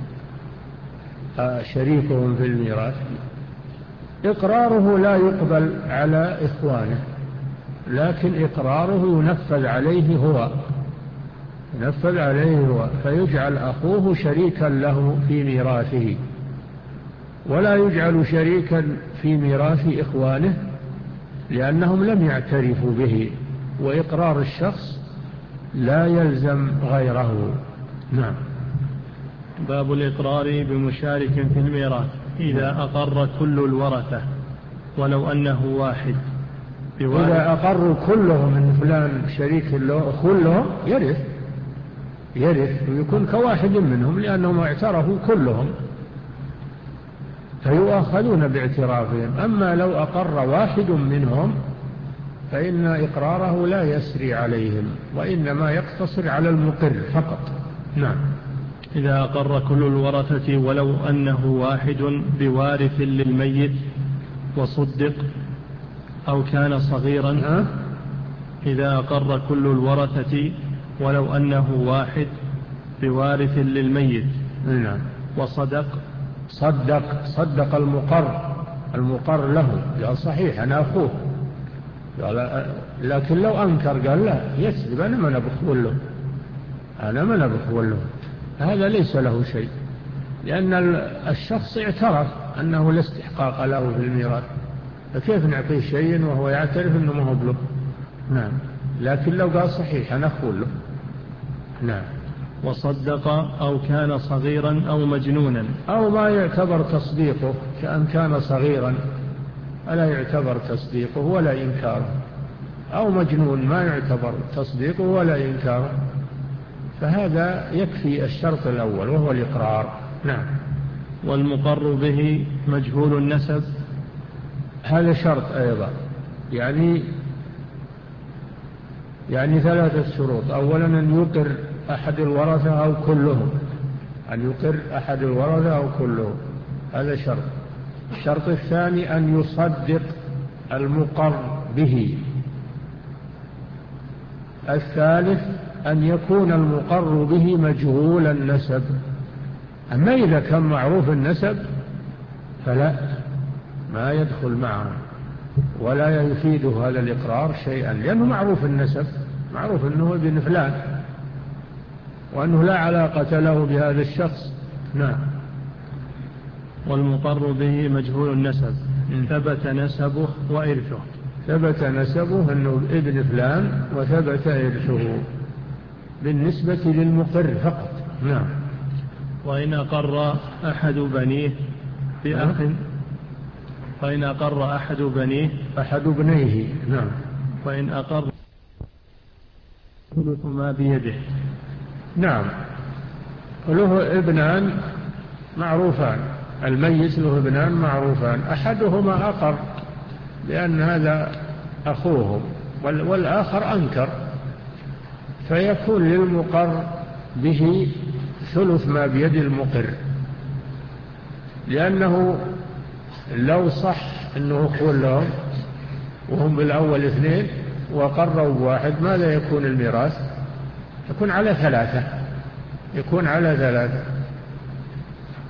شريكهم في الميراث. إقراره لا يقبل على إخوانه، لكن إقراره ينفذ عليه هو ينفذ عليه هو فيجعل أخوه شريكا له في ميراثه، ولا يجعل شريكا في ميراث إخوانه لأنهم لم يعترفوا به، وإقرار الشخص لا يلزم غيره. نعم. باب الإقرار بمشارك في الميراث. إذا أقر كل الورثة ولو أنه واحد. إذا أقروا كلهم من فلان شريك له كلهم يرث يرث ويكون كواحد منهم لأنهم اعترفوا كلهم فيؤاخذون باعترافهم. أما لو أقر واحد منهم فإن إقراره لا يسري عليهم وإنما يقتصر على المقر فقط. نعم. إذا أقر كل الورثة ولو أنه واحد بوارث للميت وصدق أو كان صغيرا. ها؟ إذا أقر كل الورثة ولو أنه واحد بوارث للميت. نعم. وصدق صدق صدق المقر المقر له قال صحيح أنا أخوه، لكن لو أنكر قال لا يسلب أنا من أبخول له أنا من أبخول له هذا ليس له شيء، لأن الشخص اعترف أنه لا استحقاق له في الميراث، فكيف نعطيه شيء وهو يعترف أنه ما هو بله. نعم. لكن لو قال صحيح أنا أخول له. نعم. وصدق أو كان صغيرا أو مجنونا. أو ما يعتبر تصديقه كأن كان صغيرا ألا يعتبر تصديقه ولا إنكاره، أو مجنون ما يعتبر تصديقه ولا إنكاره، فهذا يكفي الشرط الأول وهو الإقرار. نعم. والمقر به مجهول النسب. هذا شرط أيضا، يعني يعني ثلاثة شروط. أولا أن يقر أحد الورثة أو كلهم أن يقر أحد الورثة أو كلهم هذا شرط. الشرط الثاني أن يصدق المقر به. الثالث أن يكون المقر به مجهول النسب. أما إذا كان معروف النسب فلا ما يدخل معه ولا يفيد هذا الإقرار شيئا، لأنه معروف النسب، معروف أنه ابن فلان وأنه لا علاقة له بهذا الشخص. نعم. والمقر به مجهول النسب ثبت نسبه وإرثه. ثبت نسبه أنه ابن فلان وثبت إرثه بالنسبة للمقر فقط. نعم. وإن أقر أحد بنيه بأخ وإن أقر أحد بنيه أحد بنيه. نعم. وإن أقر ثلث ما بيده. نعم. له ابنان معروفان، الميت له ابنان معروفان، أحدهما أقر لأن هذا أخوه والآخر أنكر، فيكون للمقر به ثلث ما بيد المقر، لأنه لو صح أنه أخو لهم وهم بالأول اثنين وقروا بواحد ماذا يكون الميراث؟ يكون على ثلاثة يكون على ثلاثة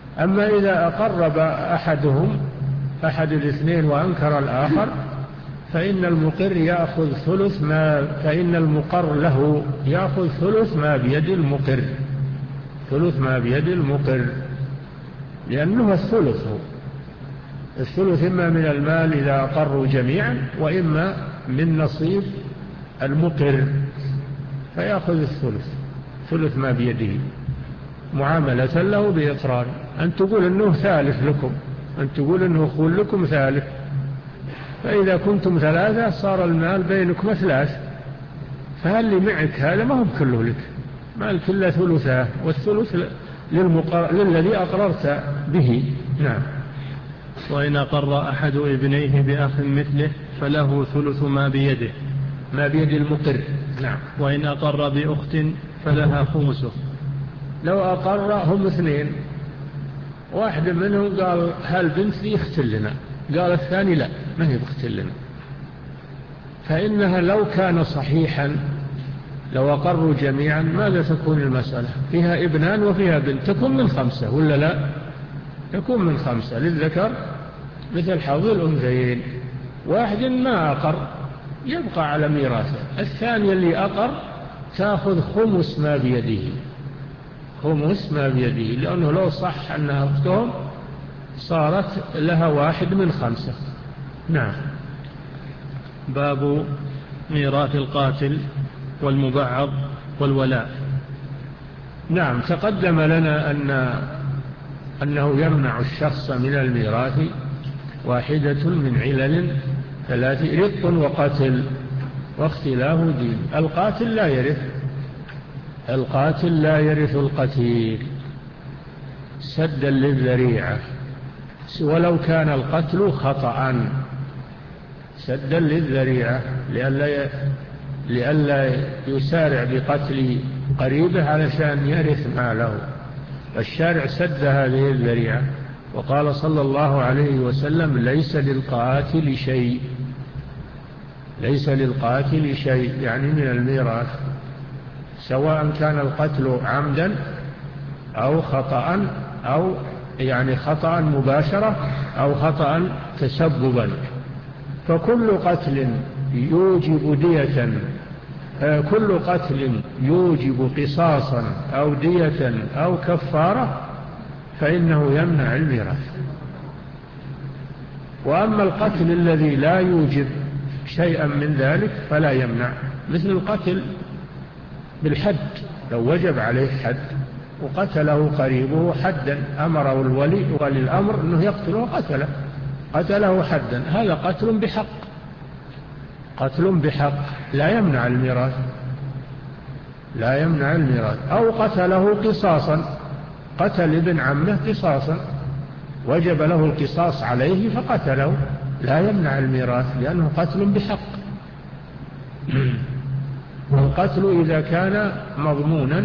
أما إذا أقرب أحدهم أحد الاثنين وأنكر الآخر فإن المقر يأخذ ثلث ما فإن المقر له يأخذ ثلث ما بيد المقر ثلث ما بيد المقر لأنه الثلث هو الثلث إما من المال إذا أقروا جميعا وإما من نصيب المقر فيأخذ الثلث ثلث ما بيده معاملة له بإقرار. أن تقول أنه ثالث لكم أن تقول أنه أخول لكم ثالث فإذا كنتم ثلاثة صار المال بينكم ثلاث فهل اللي معك هذا ما هم كله لك مال كله ثلثاه والثلث للمقر... للذي أقررت به. نعم. وإن أقر أحد ابنيه بأخ مثله فله ثلث ما بيده ما بيد المقر. نعم. وإن أقر بأخت فلها خمسه. لو أقر هم اثنين واحد منهم قال هل بنت لي اختل لنا قال الثاني لا ما هي بختل لنا فإنها لو كان صحيحا لو أقروا جميعا ماذا تكون المسألة؟ فيها ابنان وفيها بنت تكون من خمسة ولا لا؟ تكون من خمسة للذكر مثل حظ الأنثيين. واحد ما أقر يبقى على ميراثه الثاني اللي أقر تأخذ خمس ما بيده خمس ما بيده لأنه لو صح أنها أختهم صارت لها واحد من خمسة. نعم. باب ميراث القاتل والمبعض والولاء. نعم. تقدم لنا أن أنه يمنع الشخص من الميراث واحدة من علل ثلاث رق وقتل واختلاف دين. القاتل لا يرث القاتل لا يرث القتيل سدا للذريعة ولو كان القتل خطأ سدا للذريعة لئلا لئلا يسارع بقتل قريبه علشان يرث ماله. الشارع سد هذه الذريعة وقال صلى الله عليه وسلم ليس للقاتل شيء ليس للقاتل شيء يعني من الميراث سواء كان القتل عمدا أو خطأ أو يعني خطأ مباشرة أو خطأ تسببا. فكل قتل يوجب دية كل قتل يوجب قصاصا أو دية أو كفارة فإنه يمنع الميراث. وأما القتل الذي لا يوجب شيئا من ذلك فلا يمنع مثل القتل بالحد لو وجب عليه حد وقتله قريبه حدا أمره الولي ولي الأمر أنه يقتله قتله قتله حدا هذا قتل بحق قتل بحق لا يمنع الميراث لا يمنع الميراث. أو قتله قصاصا قتل ابن عمه قصاصا وجب له القصاص عليه فقتله لا يمنع الميراث لأنه قتل بحق. والقتل إذا كان مضمونا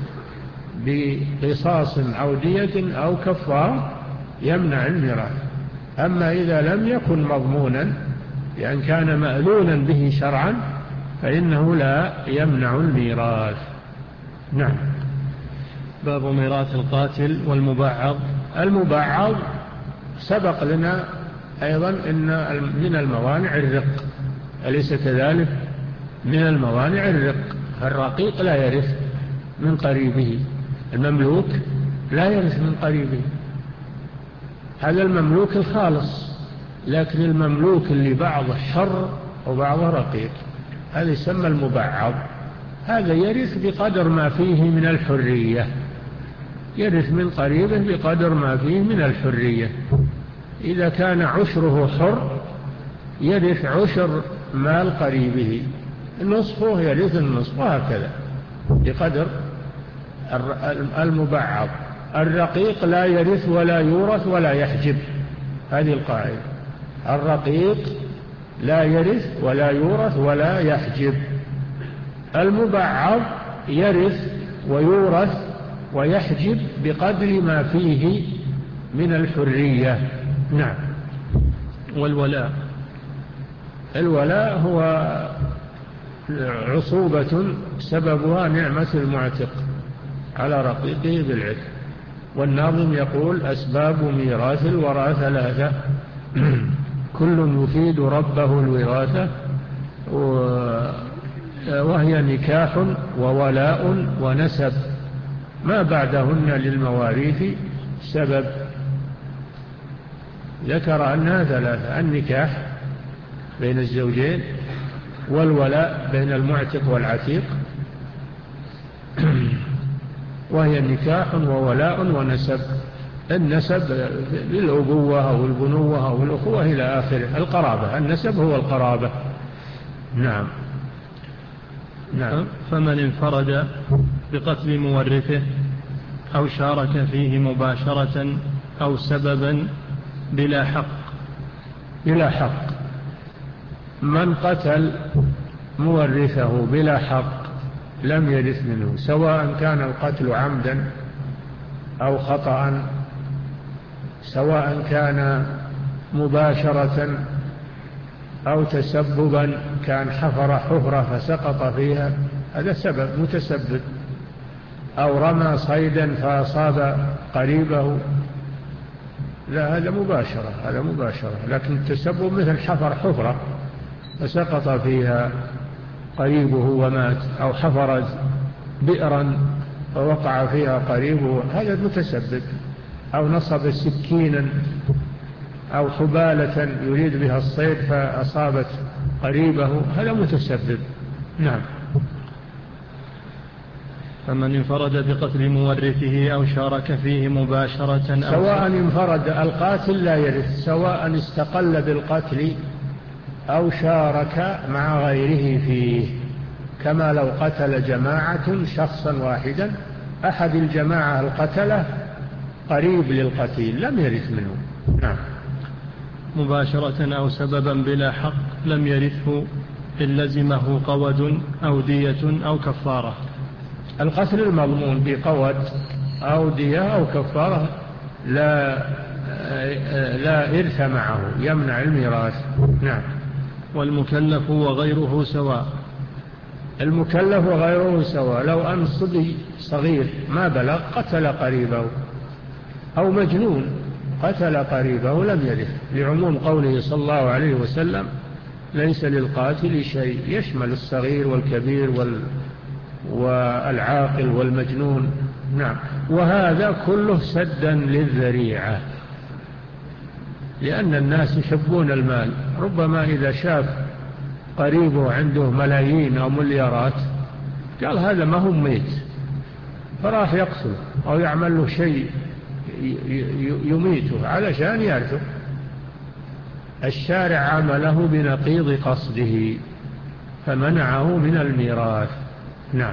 بقصاص أو دية أو كفار يمنع الميراث. أما إذا لم يكن مضمونا لأن كان مألونا به شرعا فإنه لا يمنع الميراث. نعم. باب ميراث القاتل والمبعض. المبعض سبق لنا أيضا إن من الموانع الرق أليس كذلك؟ من الموانع الرق. الرقيق لا يرث من قريبه المملوك لا يرث من قريبه هذا المملوك الخالص. لكن المملوك اللي بعضه حر وبعضه رقيق هذا يسمى المبعض. هذا يرث بقدر ما فيه من الحرية يرث من قريبه بقدر ما فيه من الحرية. إذا كان عشره حر يرث عشر مال قريبه نصفه يرث النصف وهكذا بقدر المبعض. الرقيق لا يرث ولا يورث ولا يحجب هذه القاعدة. الرقيق لا يرث ولا يورث ولا يحجب. المبعض يرث ويورث ويحجب بقدر ما فيه من الحرية. نعم. والولاء. الولاء هو عصوبة سببها نعمة المعتق على رقيقه بالعتق والناظم يقول أسباب ميراث الورى ثلاثة كل يفيد ربه الوراثة وهي نكاح وولاء ونسب ما بعدهن للمواريث سبب. ذكر أنها ثلاثة: النكاح بين الزوجين، والولاء بين المعتق والعتيق، وهي نكاح وولاء ونسب. النسب للأبوة أو البنوة أو الأخوة إلى آخره، القرابة، النسب هو القرابة. نعم. نعم. فمن انفرد بقتل مورثه أو شارك فيه مباشرة أو سببا بلا حق. بلا حق، من قتل مورثه بلا حق لم يرث منه، سواء كان القتل عمدا أو خطأ، سواء كان مباشرة أو تسببا، كان حفر حفرة فسقط فيها، هذا سبب متسبب، أو رمى صيدا فأصاب قريبه، لا هذا مباشرة، هذا مباشرة. لكن التسبب مثل حفر حفرة فسقط فيها قريبه ومات، أو حفر بئرا فوقع فيها قريبه، هذا متسبب. أو نصب سكينا أو حبالة يريد بها الصيد فأصابت قريبه، هذا متسبب. نعم. فمن انفرد بقتل مورثه أو شارك فيه مباشرة أو سواء انفرد القاتل لا يرث، سواء استقل بالقتل أو شارك مع غيره فيه، كما لو قتل جماعة شخصا واحدا، أحد الجماعة القتلة قريب للقتيل لم يرث منه. نعم. مباشرة أو سببا بلا حق لم يرثه إن لزمه قود أو دية أو كفارة. القتل المضمون بقود أو دية أو كفارة لا لا إرث معه، يمنع الميراث. نعم. والمكلف وغيره سواء. المكلف وغيره سواء، لو أن صبي صغير ما بلغ قتل قريبه، أو مجنون قتل قريبه لم يرث، لعموم قوله صلى الله عليه وسلم ليس للقاتل شيء، يشمل الصغير والكبير وال والعاقل والمجنون. نعم. وهذا كله سدا للذريعة، لأن الناس يحبون المال، ربما إذا شاف قريبه عنده ملايين أو مليارات قال هذا ما هو ميت، فراح يقتل أو يعمل له شيء يميته علشان يرثه. الشارع عمله بنقيض قصده فمنعه من الميراث. نعم.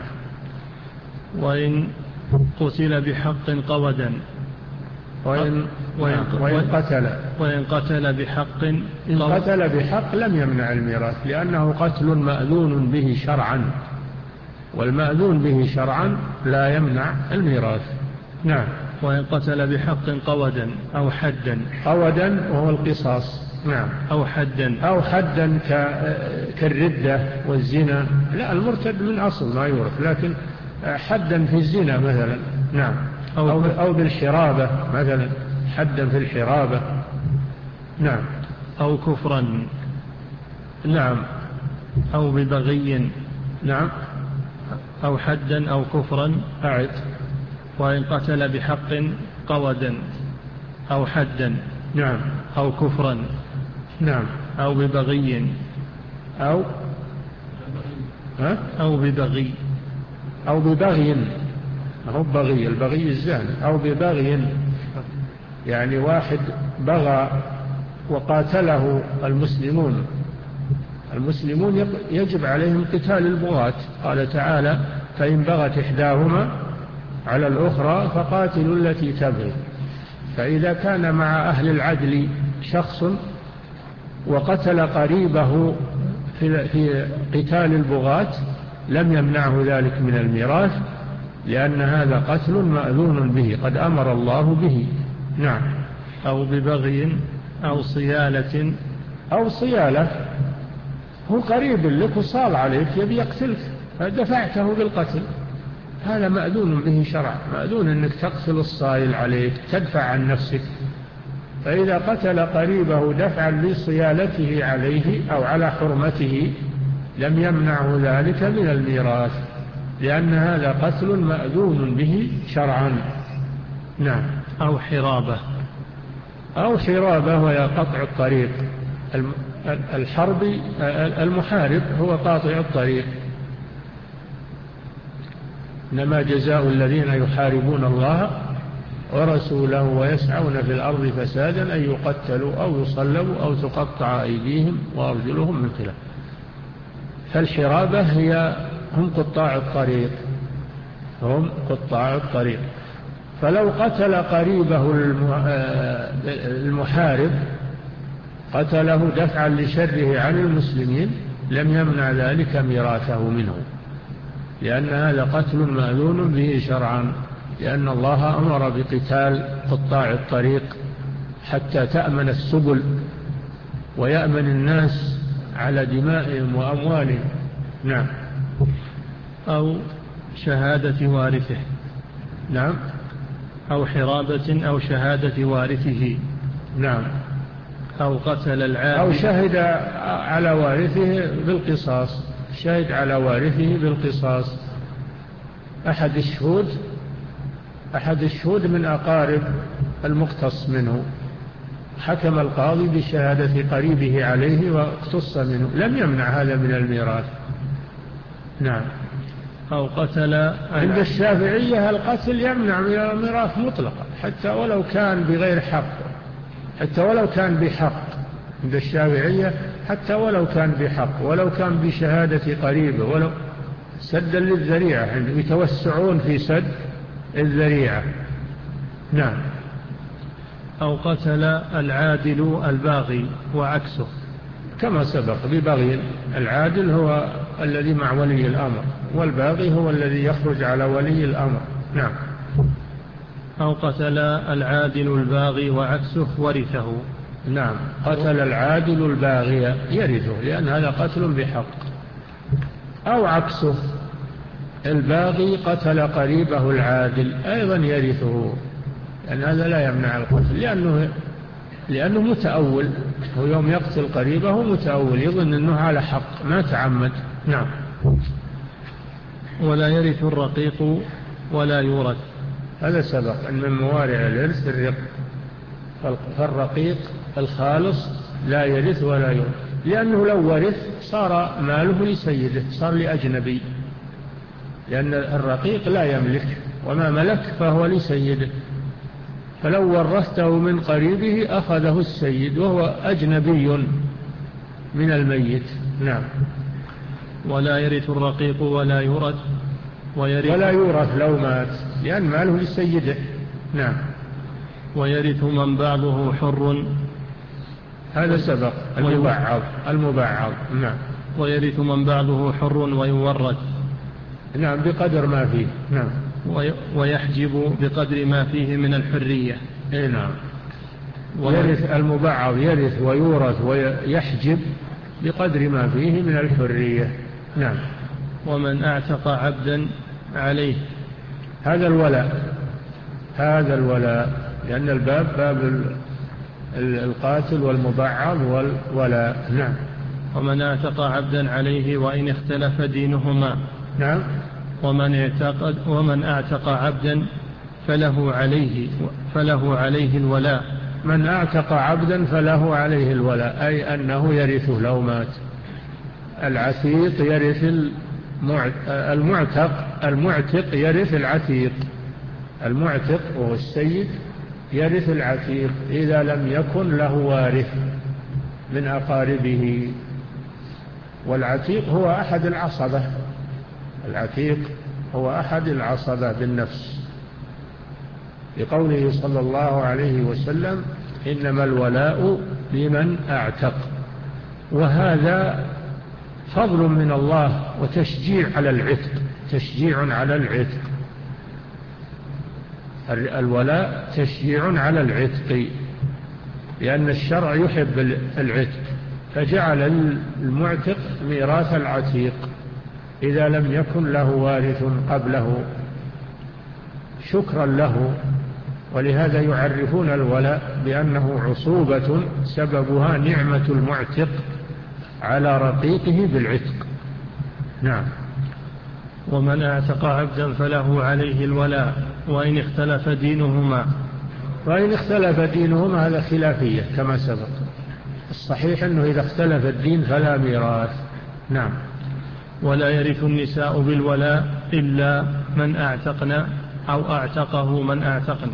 وإن قتل بحق قودا وإن, وإن, وإن قتل وإن قتل بحق إن قتل بحق لم يمنع الميراث، لأنه قتل مأذون به شرعا، والمأذون به شرعا لا يمنع الميراث. نعم. وإن قتل بحق قودا أو حدا. قودا وهو القصاص. نعم. أو حدا أو حدا كالردة والزنا، لا المرتد من أصل ما يورث، لكن حدا في الزنا مثلا. نعم. أو, أو, أو بالحرابة مثلا، حدا في الحرابة. نعم. أو كفرا. نعم. أو ببغي. نعم. أو حدا أو كفرا. أعد. وإن قتل بحق قودا أو حدا. نعم. أو كفرا. نعم. أو ببغي. أو ها؟ أو ببغي. أو ببغي، أو بغي، البغي الزاني. أو ببغي يعني واحد بغى وقاتله المسلمون، المسلمون يجب عليهم قتال البغاة، قال تعالى فإن بغت إحداهما على الأخرى فقاتلوا التي تبغي. فإذا كان مع أهل العدل شخص وقتل قريبه في قتال البغاة لم يمنعه ذلك من الميراث، لأن هذا قتل مأذون به قد أمر الله به. نعم. أو ببغي أو صيالة. أو صيالة، هو قريب لك وصال عليك يبي يقتلك فدفعته بالقتل، هذا مأذون به شرعا، مأذون أنك تقتل الصائل عليك، تدفع عن نفسك. فإذا قتل قريبه دفعا لصيالته عليه أو على حرمته لم يمنعه ذلك من الميراث، لأن هذا قتل مأذون به شرعا. نعم. أو حرابة. أو حرابة وهي قطع الطريق. الحرب المحارب هو قاطع الطريق. إنما جزاء الذين يحاربون الله ورسوله ويسعون في الأرض فسادا أن يقتلوا أو يصلبوا أو تقطع أيديهم وأرجلهم من خلاف. فالحرابة هي هم قطاع الطريق، هم قطاع الطريق. فلو قتل قريبه المحارب قتله دفعا لشره عن المسلمين لم يمنع ذلك ميراثه منه، لأن هذا قتل مأذون به شرعا، لأن الله أمر بقتال قطاع الطريق حتى تأمن السبل ويأمن الناس على دمائهم وأموالهم. نعم. أو شهادة وارثه. نعم. أو حرابة أو شهادة وارثه. نعم. أو قتل العابد. أو شهد على وارثه بالقصاص، شهد على وارثه بالقصاص. أحد الشهود أحد الشهود من أقارب المقتص منه، حكم القاضي بشهادة قريبه عليه واقتص منه، لم يمنع هذا من الميراث. نعم. أو قتل. عند الشافعية القتل يمنع من الميراث مطلقا حتى ولو كان بغير حق، حتى ولو كان بحق. عند الشافعية حتى ولو كان بحق، ولو كان بشهادة قريبه، ولو سدا للذريعة، يتوسعون في سد الذريعة. نعم. أو قتل العادل الباغي وعكسه كما سبق ببغي. العادل هو الذي مع ولي الأمر، والباغي هو الذي يخرج على ولي الأمر. نعم. أو قتل العادل الباغي وعكسه ورثه. نعم. قتل العادل الباغي يرثه، لأن هذا قتل بحق. أو عكسه، الباغي قتل قريبه العادل أيضا يرثه، لأن هذا لا يمنع القتل، لأنه لأنه متأول، هو يوم يقتل قريبه متأول، يظن أنه على حق ما تعمد. نعم. ولا يرث الرقيق ولا يورث. هذا سبق أن من موارع الإرث الرق، فالرقيق الخالص لا يرث ولا يورث، لأنه لو ورث صار ماله لسيده، صار لأجنبي، لأن الرقيق لا يملك، وما ملك فهو لسيده، فلو ورثته من قريبه أخذه السيد وهو أجنبي من الميت. نعم. ولا يرث الرقيق ولا يورث. ولا يورث لو مات، لأن ماله لسيده. نعم. ويرث من بعضه حر. هذا سبق المبعض. المبعض. نعم. ويرث من بعضه حر ويورث. نعم. بقدر ما فيه. نعم. ويحجب بقدر ما فيه من الحرية. اي نعم. ويرث المبعض يرث ويورث ويحجب بقدر ما فيه من الحرية. نعم. ومن اعتق عبدا عليه. هذا الولاء، هذا الولاء، لأن الباب باب القاتل والمبعض والولاء. نعم. ومن اعتق عبدا عليه وإن اختلف دينهما. نعم. ومن اعتقد ومن اعتق عبدا فله عليه فله عليه الولاء. من اعتق عبدا فله عليه الولاء، أي أنه يرثه لو مات. العتيق يرث المعتق، المعتق يرث العتيق، المعتق وهو السيد يرث العتيق إذا لم يكن له وارث من أقاربه. والعتيق هو أحد العصبة، العتيق هو أحد العصبة بالنفس، لقوله صلى الله عليه وسلم إنما الولاء لمن أعتق. وهذا فضل من الله وتشجيع على العتق، تشجيع على العتق. الولاء تشجيع على العتق، لأن الشرع يحب العتق، فجعل المعتق ميراث العتيق إذا لم يكن له وارث قبله. شكرا له. ولهذا يعرفون الولاء بأنه عصوبة سببها نعمة المعتق على رقيقه بالعتق. نعم. ومن اعتق عبدا فله عليه الولاء وإن اختلف دينهما. وإن اختلف دينهما هذا خلافية كما سبق. الصحيح أنه إذا اختلف الدين فلا ميراث. نعم. ولا يرث النساء بالولاء إلا من أعتقنا أو أعتقه من أعتقنا.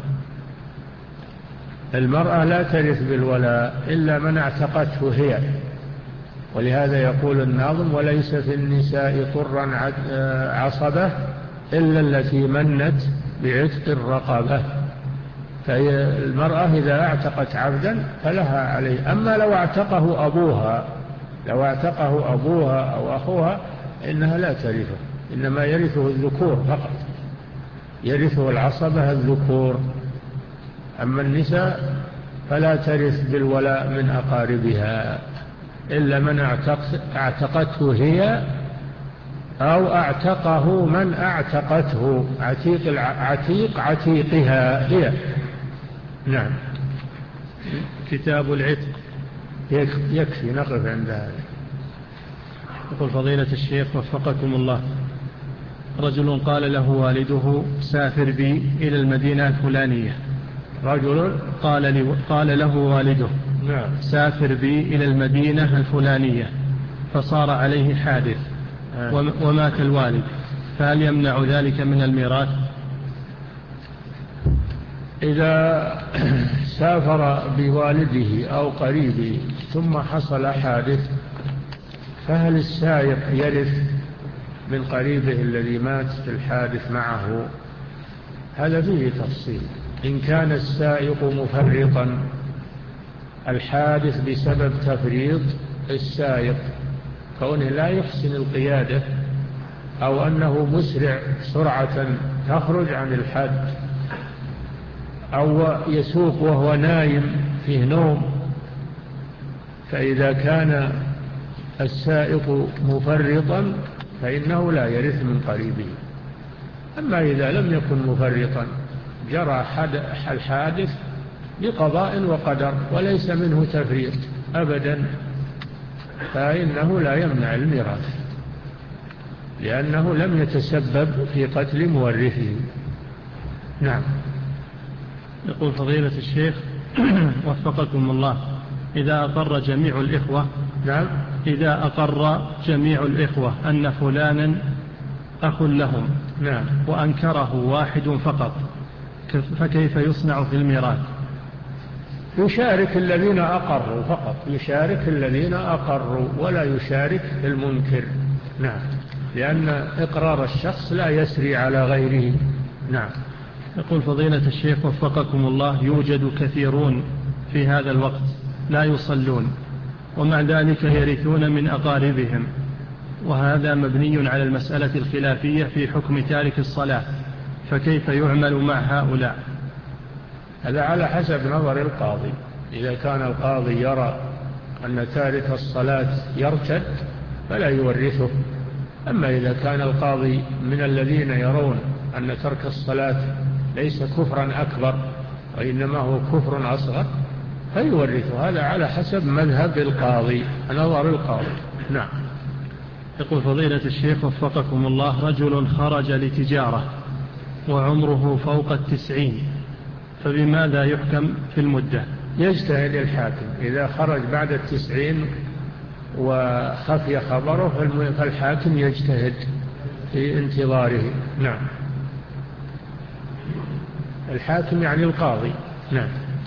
المرأة لا ترث بالولاء إلا من اعتقته هي. ولهذا يقول الناظم: وليس في النساء طرا عصبة إلا التي منت بعتق الرقبة. فالمرأة إذا اعتقت عبدا فلها عليه. أما لو اعتقه أبوها لو اعتقه أبوها أو أخوها إنها لا ترثه، إنما يرثه الذكور فقط، يرثه العصبة الذكور. أما النساء فلا ترث بالولاء من أقاربها إلا من اعتقته هي أو اعتقه من اعتقته، عتيق عتيق عتيقها هي. نعم. كتاب العتق. يكفي نقف عند هذا. يقول فضيلة الشيخ وفقكم الله: رجل قال له والده: سافر بي إلى المدينة الفلانية. رجل قال, لي قال له والده: نعم. سافر بي إلى المدينة الفلانية، فصار عليه حادث آه. ومات الوالد، فهل يمنع ذلك من الميراث؟ إذا سافر بوالده أو قريبه ثم حصل حادث فهل السائق يرث من قريبه الذي مات في الحادث معه؟ هذا فيه تفصيل. إن كان السائق مفرطا، الحادث بسبب تفريط السائق، كونه لا يحسن القيادة أو أنه مسرع سرعة تخرج عن الحد، أو يسوق وهو نايم فيه نوم، فإذا كان السائق مفرطا فإنه لا يرث من قريبه. أما إذا لم يكن مفرطا، جرى الحادث بقضاء وقدر وليس منه تفريط أبدا، فإنه لا يمنع الميراث، لأنه لم يتسبب في قتل مورثه. نعم. يقول فضيلة الشيخ وفقكم الله: إذا أقر جميع الإخوة نعم إذا أقر جميع الإخوة أن فلانا أخ لهم نعم وأنكره واحد فقط، فكيف يصنع في الميراث؟ يشارك الذين أقروا فقط، يشارك الذين أقروا ولا يشارك المنكر. نعم. لأن إقرار الشخص لا يسري على غيره. نعم. يقول فضيلة الشيخ وفقكم الله: يوجد كثيرون في هذا الوقت لا يصلون ومع ذلك يرثون من أقاربهم، وهذا مبني على المسألة الخلافية في حكم تارك الصلاة، فكيف يعمل مع هؤلاء؟ هذا على حسب نظر القاضي. إذا كان القاضي يرى أن تارك الصلاة يرتد فلا يورثه. أما إذا كان القاضي من الذين يرون أن ترك الصلاة ليس كفرا أكبر وإنما هو كفر أصغر فيورثه. هذا على حسب مذهب القاضي، نظر القاضي. نعم. يقول فضيلة الشيخ وفقكم الله: رجل خرج لتجارة وعمره فوق التسعين، فبماذا يحكم في المدة؟ يجتهد الحاكم. إذا خرج بعد التسعين وخفي خبره فالحاكم يجتهد في انتظاره. نعم. الحاكم يعني القاضي. نعم.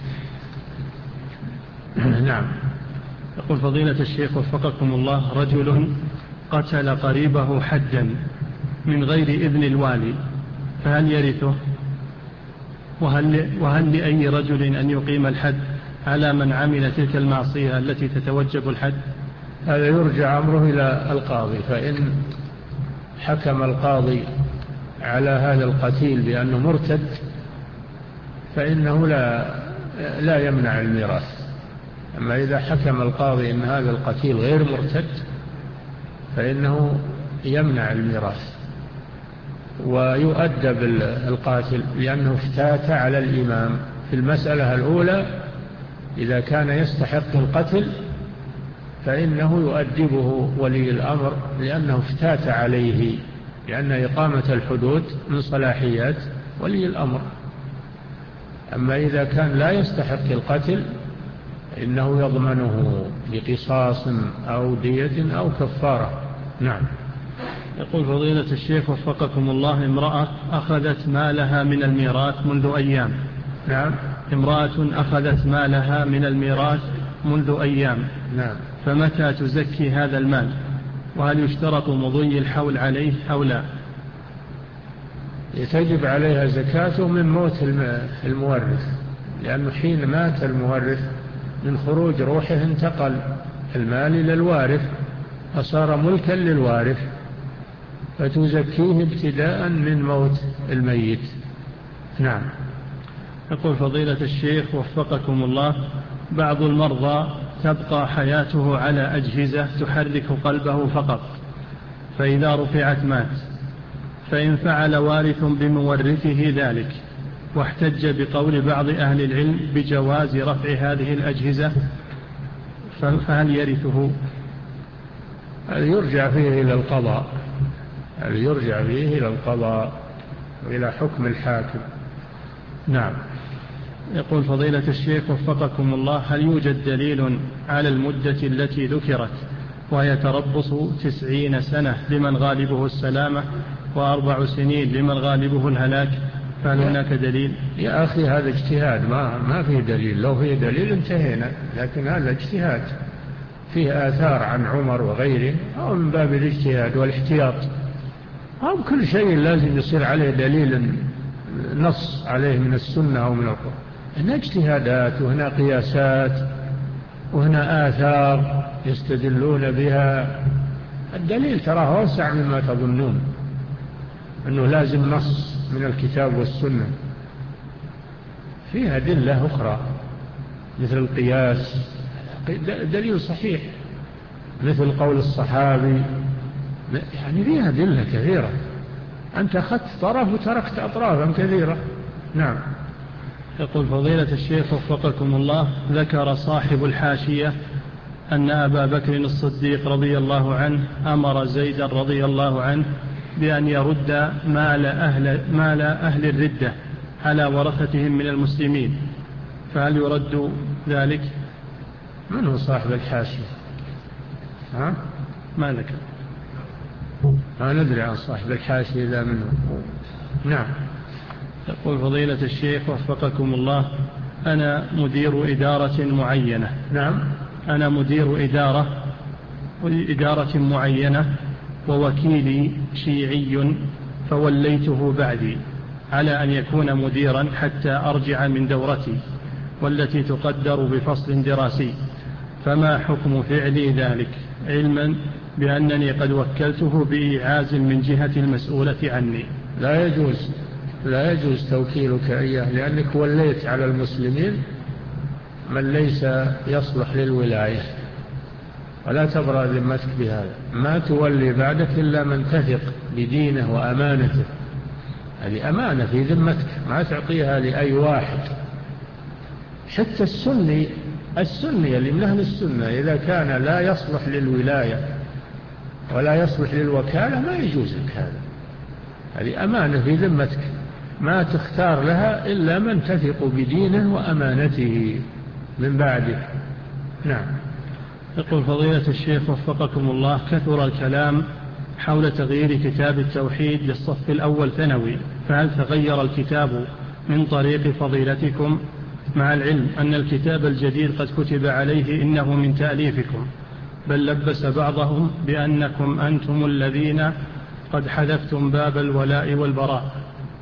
نعم. يقول فضيلة الشيخ وفقكم الله: رجل قتل قريبه حدا من غير إذن الوالي، فهل يرثه؟ وهل, وهل لأي رجل أن يقيم الحد على من عمل تلك المعصية التي تتوجب الحد؟ هذا يرجع أمره إلى القاضي، فإن حكم القاضي على هذا القتيل بأنه مرتد فإنه لا, لا يمنع الميراث. أما إذا حكم القاضي أن هذا القتيل غير مرتد فإنه يمنع الميراث. ويؤدب القاتل لأنه افتات على الإمام. في المسألة الأولى إذا كان يستحق القتل فإنه يؤدبه ولي الأمر لأنه افتات عليه، لأن إقامة الحدود من صلاحيات ولي الأمر. أما إذا كان لا يستحق القتل إنه يضمنه بقصاص أو دية أو كفارة. نعم. يقول فضيلة الشيخ وفقكم الله: امرأة أخذت مالها من الميراث منذ أيام. نعم. امرأة أخذت مالها من الميراث منذ أيام. نعم. فمتى تزكي هذا المال؟ وهل يشترط مضي الحول عليه أو لا؟ تجب عليها زكاته من موت المورث، لأنه حين مات المورث من خروج روحه انتقل المال إلى الوارث فصار ملكا للوارث، فتزكيه ابتداء من موت الميت. نعم. يقول فضيلة الشيخ وفقكم الله: بعض المرضى تبقى حياته على أجهزة تحرك قلبه فقط، فإذا رفعت مات، فإن فعل وارث بمورثه ذلك واحتج بقول بعض أهل العلم بجواز رفع هذه الأجهزة فهل يرثه؟ يرجع فيه إلى القضاء، يرجع فيه إلى القضاء وإلى حكم الحاكم. نعم. يقول فضيلة الشيخ وفقكم الله: هل يوجد دليل على المدة التي ذكرت وهي تربص تسعين سنة لمن غالبه السلامة وأربع سنين لمن غالبه الهلاك؟ فهل هناك دليل؟ يا أخي هذا اجتهاد، ما, ما فيه دليل. لو فيه دليل انتهينا، لكن هذا اجتهاد فيه آثار عن عمر وغيره، أو من باب الاجتهاد والاحتياط. أو كل شيء لازم يصير عليه دليل نص عليه من السنة أو من القرآن. هنا اجتهادات وهنا قياسات وهنا آثار يستدلون بها. الدليل تراه أوسع مما تظنون، أنه لازم نص من الكتاب والسنة. فيها أدلة أخرى مثل القياس، دليل صحيح، مثل قول الصحابي، يعني فيها أدلة كثيرة. أنت أخذت طرف وتركت أطرافا كثيرة. نعم. يقول فضيلة الشيخ وفقكم الله: ذكر صاحب الحاشية أن أبا بكر الصديق رضي الله عنه أمر زيدا رضي الله عنه بأن يرد مال أهل, مال أهل الردة على ورثتهم من المسلمين، فهل يرد ذلك؟ من هو صاحب الحاشية؟ ها؟ ما ذكر. ما ندري عن صاحب الحاشية إذا منه. نعم. يقول فضيلة الشيخ وفقكم الله: أنا مدير إدارة معينة. نعم. أنا مدير إدارة إدارة معينة ووكيلي شيعي، فوليته بعدي على أن يكون مديرا حتى أرجع من دورتي والتي تقدر بفصل دراسي، فما حكم فعلي ذلك، علما بأنني قد وكلته بإيعاز من جهة المسؤولة عني؟ لا يجوز، لا يجوز توكيلك إياه، لأنك وليت على المسلمين من ليس يصلح للولاية، ولا تبرأ ذمتك بهذا. ما تولي بعدك إلا من تثق بدينه وأمانته، هذه أمانة في ذمتك، ما تعطيها لأي واحد. حتى السني السني اللي من أهل السنة إذا كان لا يصلح للولاية ولا يصلح للوكالة ما يجوز لك هذا، هذه أمانة في ذمتك، ما تختار لها إلا من تثق بدينه وأمانته من بعده. نعم. يقول فضيلة الشيخ وفقكم الله: كثر الكلام حول تغيير كتاب التوحيد للصف الأول ثانوي، فهل تغير الكتاب من طريق فضيلتكم، مع العلم أن الكتاب الجديد قد كتب عليه إنه من تأليفكم، بل لبس بعضهم بأنكم أنتم الذين قد حذفتم باب الولاء والبراء؟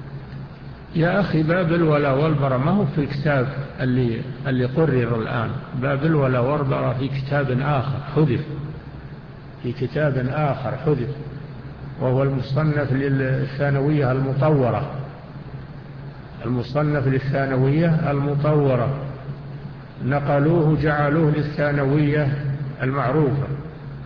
يا أخي باب الولاء والبراء ما هو في الكتاب اللي, اللي قرر الآن. باب الولاء والبراء في كتاب آخر حذف، في كتاب آخر حذف، وهو المصنف للثانوية المطورة، المصنف للثانوية المطورة نقلوه جعلوه للثانوية المعروفة،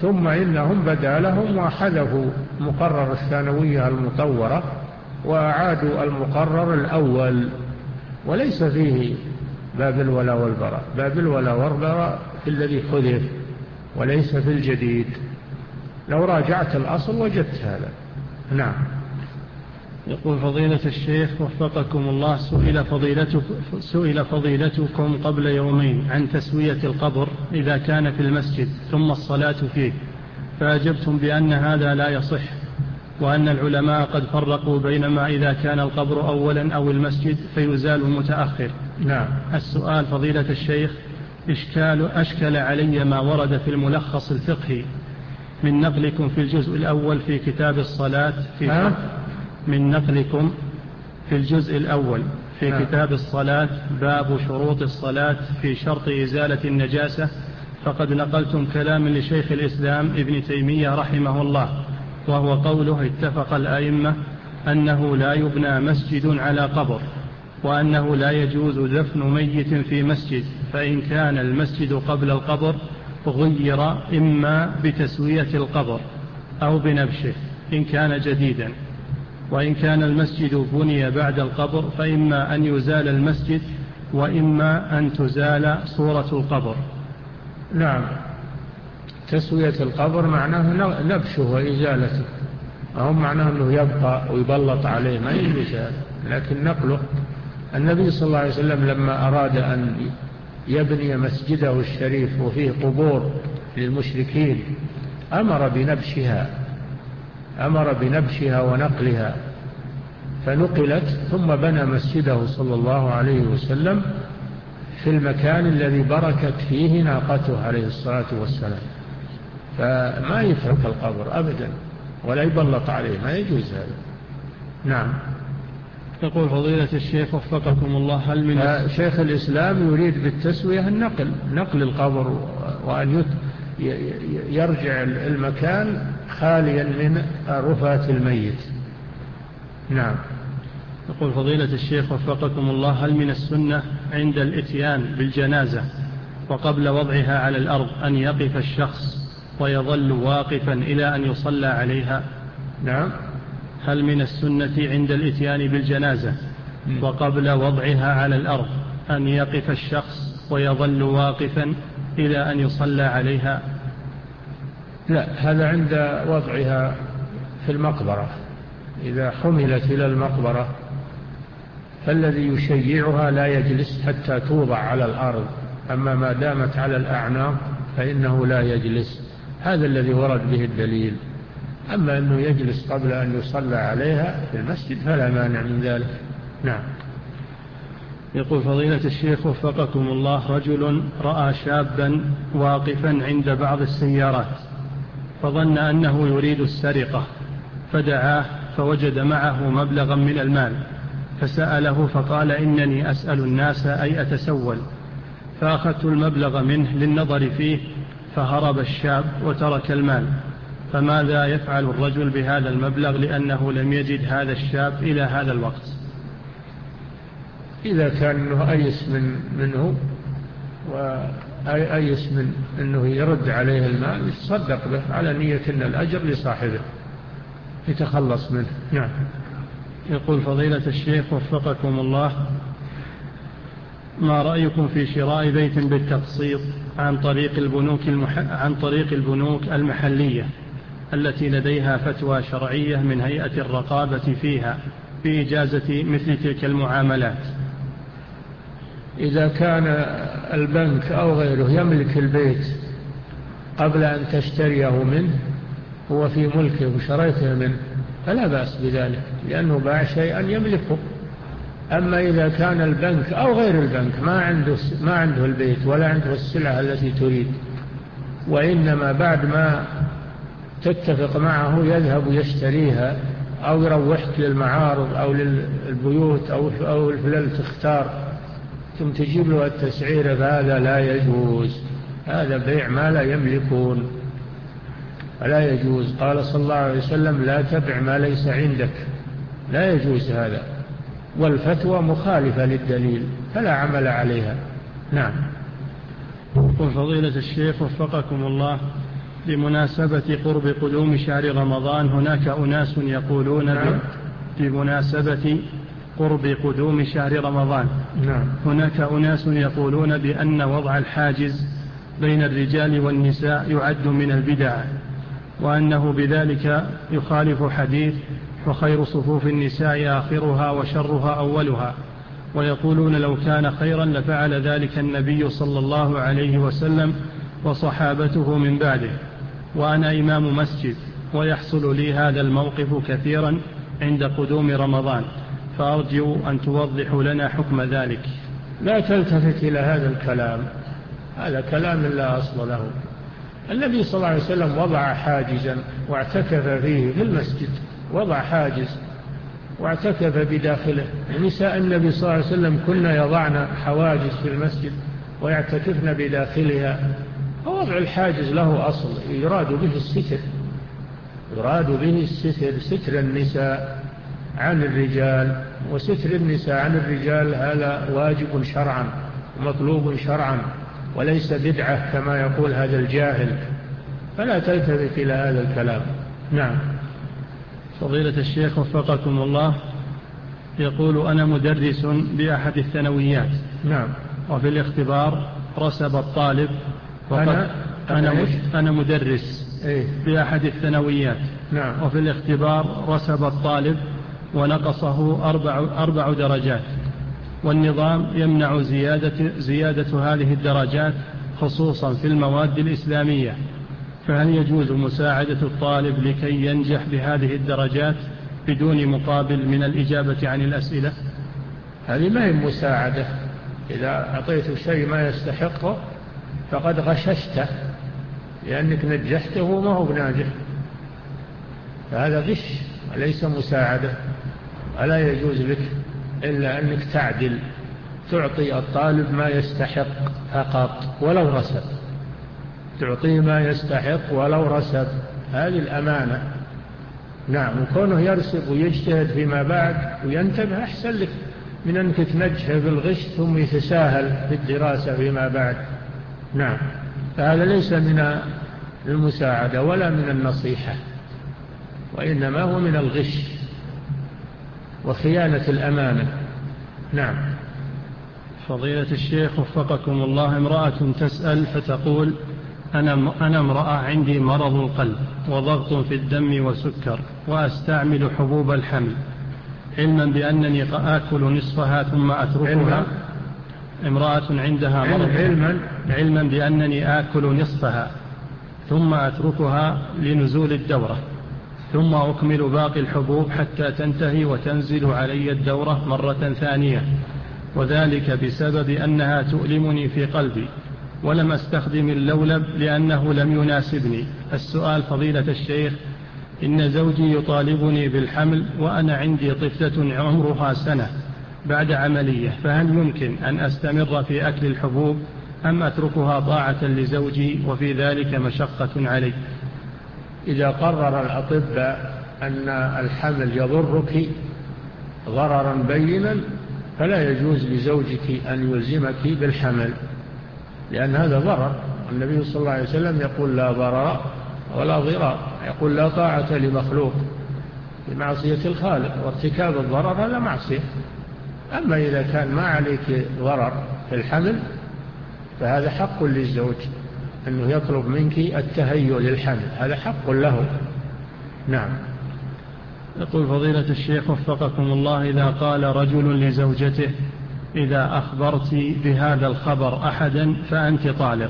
ثم إنهم بدا لهم وحذفوا مقرر الثانوية المطورة وأعادوا المقرر الأول، وليس فيه باب الولاء والبراء. باب الولاء والبراء في الذي حذف وليس في الجديد. لو راجعت الأصل وجدت هذا. نعم. يقول فضيلة الشيخ وفقكم الله، سئل فضيلتك سئل فضيلتكم قبل يومين عن تسوية القبر إذا كان في المسجد ثم الصلاة فيه، فأجبتم بأن هذا لا يصح، وأن العلماء قد فرقوا بين ما إذا كان القبر أولا أو المسجد فيزال متأخر. نعم. السؤال فضيلة الشيخ، إشكال أشكل علي ما ورد في الملخص الفقهي من نقلكم في الجزء الأول في كتاب الصلاة في من نقلكم في الجزء الأول في نعم. كتاب الصلاة باب شروط الصلاة في شرط إزالة النجاسة، فقد نقلتم كلام لشيخ الإسلام ابن تيمية رحمه الله، وهو قوله اتفق الأئمة أنه لا يبنى مسجد على قبر، وأنه لا يجوز دفن ميت في مسجد، فإن كان المسجد قبل القبر غير إما بتسوية القبر أو بنبشه إن كان جديدا، وإن كان المسجد بني بعد القبر فإما أن يزال المسجد وإما أن تزال صورة القبر. نعم. تسوية القبر معناه نبشه وإزالته، أو معناه أنه يبقى ويبلط عليه، ما يجوز هذا. لكن نقله، النبي صلى الله عليه وسلم لما أراد أن يبني مسجده الشريف وفيه قبور للمشركين أمر بنبشها أمر بنبشها ونقلها، فنقلت ثم بنى مسجده صلى الله عليه وسلم في المكان الذي بركت فيه ناقته عليه الصلاة والسلام، فما يترك القبر أبدا ولا يبلط عليه، ما يجوز هذا. نعم. يقول فضيلة الشيخ وفقكم الله، هل من شيخ الإسلام يريد بالتسوية النقل نقل القبر، وأن يرجع المكان خاليا من رفات الميت. نعم. يقول فضيلة الشيخ وفقكم الله، هل من السنة عند الإتيان بالجنازة وقبل وضعها على الأرض أن يقف الشخص ويظل واقفا إلى أن يصلى عليها؟ نعم. هل من السنة عند الإتيان بالجنازة وقبل وضعها على الأرض أن يقف الشخص ويظل واقفا إلى أن يصلى عليها؟ لا، هذا عند وضعها في المقبرة. إذا حملت إلى المقبرة فالذي يشيعها لا يجلس حتى توضع على الأرض، أما ما دامت على الأعناق فإنه لا يجلس، هذا الذي ورد به الدليل. أما أنه يجلس قبل أن يصلى عليها في المسجد فلا مانع من ذلك. نعم. يقول فضيلة الشيخ وفقكم الله، رجل رأى شابا واقفا عند بعض السيارات فظن أنه يريد السرقة، فدعاه فوجد معه مبلغا من المال، فسأله فقال إنني أسأل الناس أي أتسول، فأخذت المبلغ منه للنظر فيه، فهرب الشاب وترك المال، فماذا يفعل الرجل بهذا المبلغ لأنه لم يجد هذا الشاب إلى هذا الوقت؟ إذا كان أنه أيس من منه وأيس من أنه يرد عليه المال يتصدق به على نية أن الأجر لصاحبه يتخلص منه. نعم. يقول فضيلة الشيخ وفقكم الله، ما رأيكم في شراء بيت بالتقسيط عن طريق البنوك المح... عن طريق البنوك المحلية التي لديها فتوى شرعية من هيئة الرقابة فيها بإجازة مثل تلك المعاملات؟ إذا كان البنك أو غيره يملك البيت قبل أن تشتريه منه، هو في ملكه وشريته منه، فلا بأس بذلك، لأنه باع شيئا يملكه. أما إذا كان البنك أو غير البنك ما عنده ما عنده البيت ولا عنده السلعة التي تريد، وإنما بعد ما تتفق معه يذهب يشتريها أو يروحك للمعارض أو للبيوت أو أو الفلل تختار ثم تجيب له التسعير، فهذا لا يجوز، هذا بيع ما لا يملكون، لا يجوز. قال صلى الله عليه وسلم لا تبع ما ليس عندك، لا يجوز هذا، والفتوى مخالفة للدليل فلا عمل عليها. نعم. قل فضيلة الشيخ وفقكم الله، بمناسبة قرب قدوم شهر رمضان هناك أناس يقولون نعم. بمناسبة قرب قدوم شهر رمضان نعم. هناك أناس يقولون بأن وضع الحاجز بين الرجال والنساء يعد من البدع، وأنه بذلك يخالف حديث وخير صفوف النساء آخرها وشرها أولها، ويقولون لو كان خيرا لفعل ذلك النبي صلى الله عليه وسلم وصحابته من بعده، وأنا إمام مسجد ويحصل لي هذا الموقف كثيرا عند قدوم رمضان، فأرجو أن توضحوا لنا حكم ذلك. لا تلتفت إلى هذا الكلام، هذا كلام لا أصل له. النبي صلى الله عليه وسلم وضع حاجزا واعتكف فيه في المسجد، وضع حاجز واعتكف بداخله. نساء النبي صلى الله عليه وسلم كنا يضعن حواجز في المسجد ويعتكفن بداخلها، فوضع الحاجز له أصل، يراد به الستر، يراد به الستر، ستر النساء عن الرجال، وستر النساء عن الرجال هذا واجب شرعا ومطلوب شرعا وليس بدعة كما يقول هذا الجاهل، فلا تلتفت إلى هذا الكلام. نعم. فضيلة الشيخ وفقكم الله، يقول أنا مدرس بأحد الثانويات. نعم. وفي الاختبار رسب الطالب وقد أنا أنا, أنا مدرس إيه؟ بأحد الثانويات. نعم. وفي الاختبار رسب الطالب ونقصه أربع, أربع درجات، والنظام يمنع زيادة, زيادة هذه الدرجات خصوصا في المواد الإسلامية، فهل يجوز مساعدة الطالب لكي ينجح بهذه الدرجات بدون مقابل من الإجابة عن الأسئلة؟ هذه ما هي مساعدة، إذا أعطيته شيء ما يستحقه فقد غششته، لأنك نجحته وما هو بناجح، فهذا غش وليس مساعدة. ولا يجوز لك إلا أنك تعدل، تعطي الطالب ما يستحق فقط ولو رسب، تعطيه ما يستحق ولو رسب، هذه الأمانة. نعم. وكونه يرسب ويجتهد فيما بعد وينتبه أحسن لك من أنك تنجحه بالغش ثم يتساهل في الدراسة فيما بعد. نعم. فهذا ليس من المساعدة ولا من النصيحة، وإنما هو من الغش وخيانة الأمانة. نعم. فضيلة الشيخ وفقكم الله، امرأة تسأل فتقول أنا أنا امرأة عندي مرض القلب وضغط في الدم وسكر وأستعمل حبوب الحمل، علما بأنني آكل نصفها ثم أتركها. امرأة عندها مرض علما علما بأنني آكل نصفها ثم أتركها لنزول الدورة، ثم أكمل باقي الحبوب حتى تنتهي وتنزل علي الدورة مرة ثانية، وذلك بسبب أنها تؤلمني في قلبي، ولم أستخدم اللولب لأنه لم يناسبني. السؤال فضيلة الشيخ، إن زوجي يطالبني بالحمل وأنا عندي طفلة عمرها سنة بعد عملية، فهل يمكن أن أستمر في أكل الحبوب أم أتركها طاعة لزوجي وفي ذلك مشقة علي؟ إذا قرر الأطباء أن الحمل يضرك ضررا بينا فلا يجوز لزوجك أن يلزمك بالحمل، لأن هذا ضرر. النبي صلى الله عليه وسلم يقول لا ضرر ولا ضرار، يقول لا طاعة لمخلوق بمعصية الخالق، وارتكاب الضرر هذا معصية. أما إذا كان ما عليك ضرر في الحمل فهذا حق للزوج أنه يطلب منك التهيؤ للحمل، هذا حق له. نعم. يقول فضيلة الشيخ وفقكم الله، إذا قال رجل لزوجته إذا أخبرت بهذا الخبر أحدا فأنت طالق،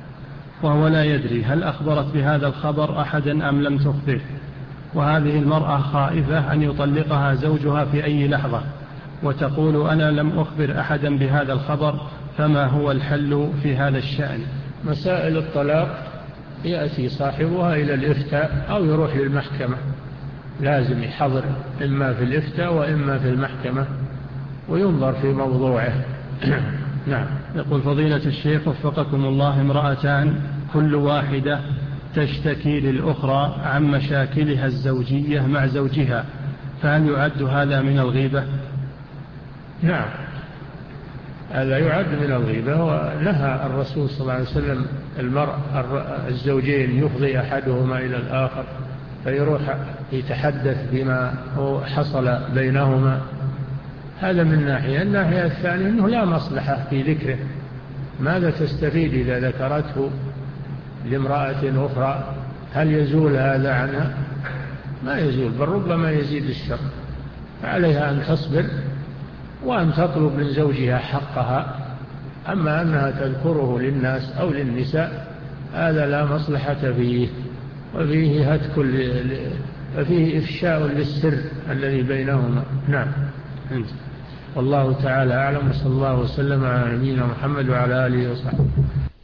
وهو لا يدري هل أخبرت بهذا الخبر أحدا أم لم تخبره، وهذه المرأة خائفة أن يطلقها زوجها في أي لحظة، وتقول أنا لم أخبر أحدا بهذا الخبر، فما هو الحل في هذا الشأن؟ مسائل الطلاق يأتي صاحبها إلى الإفتاء أو يروح للمحكمة، لازم يحضر إما في الإفتاء وإما في المحكمة وينظر في موضوعه. نعم. يقول فضيلة الشيخ وفقكم الله، امرأتان كل واحدة تشتكي للأخرى عن مشاكلها الزوجية مع زوجها، فهل يعد هذا من الغيبة؟ نعم. هذا يعد من الغيبة. ونهى الرسول صلى الله عليه وسلم المرء الزوجين يفضي أحدهما إلى الآخر فيروح يتحدث بما هو حصل بينهما. هذا من ناحية. الناحية الثانية أنه لا مصلحة في ذكره. ماذا تستفيد إذا ذكرته لامرأة أخرى؟ هل يزول هذا عنها؟ ما يزول، بل ربما يزيد الشر. فعليها أن تصبر وأن تطلب من زوجها حقها. أما أنها تذكره للناس أو للنساء هذا لا مصلحة فيه، وفيه هتك، وفيه إفشاء للسر الذي بينهما. نعم. والله تعالى أعلم، وصلى الله وسلم على نبينا محمد وعلى آله وصحبه.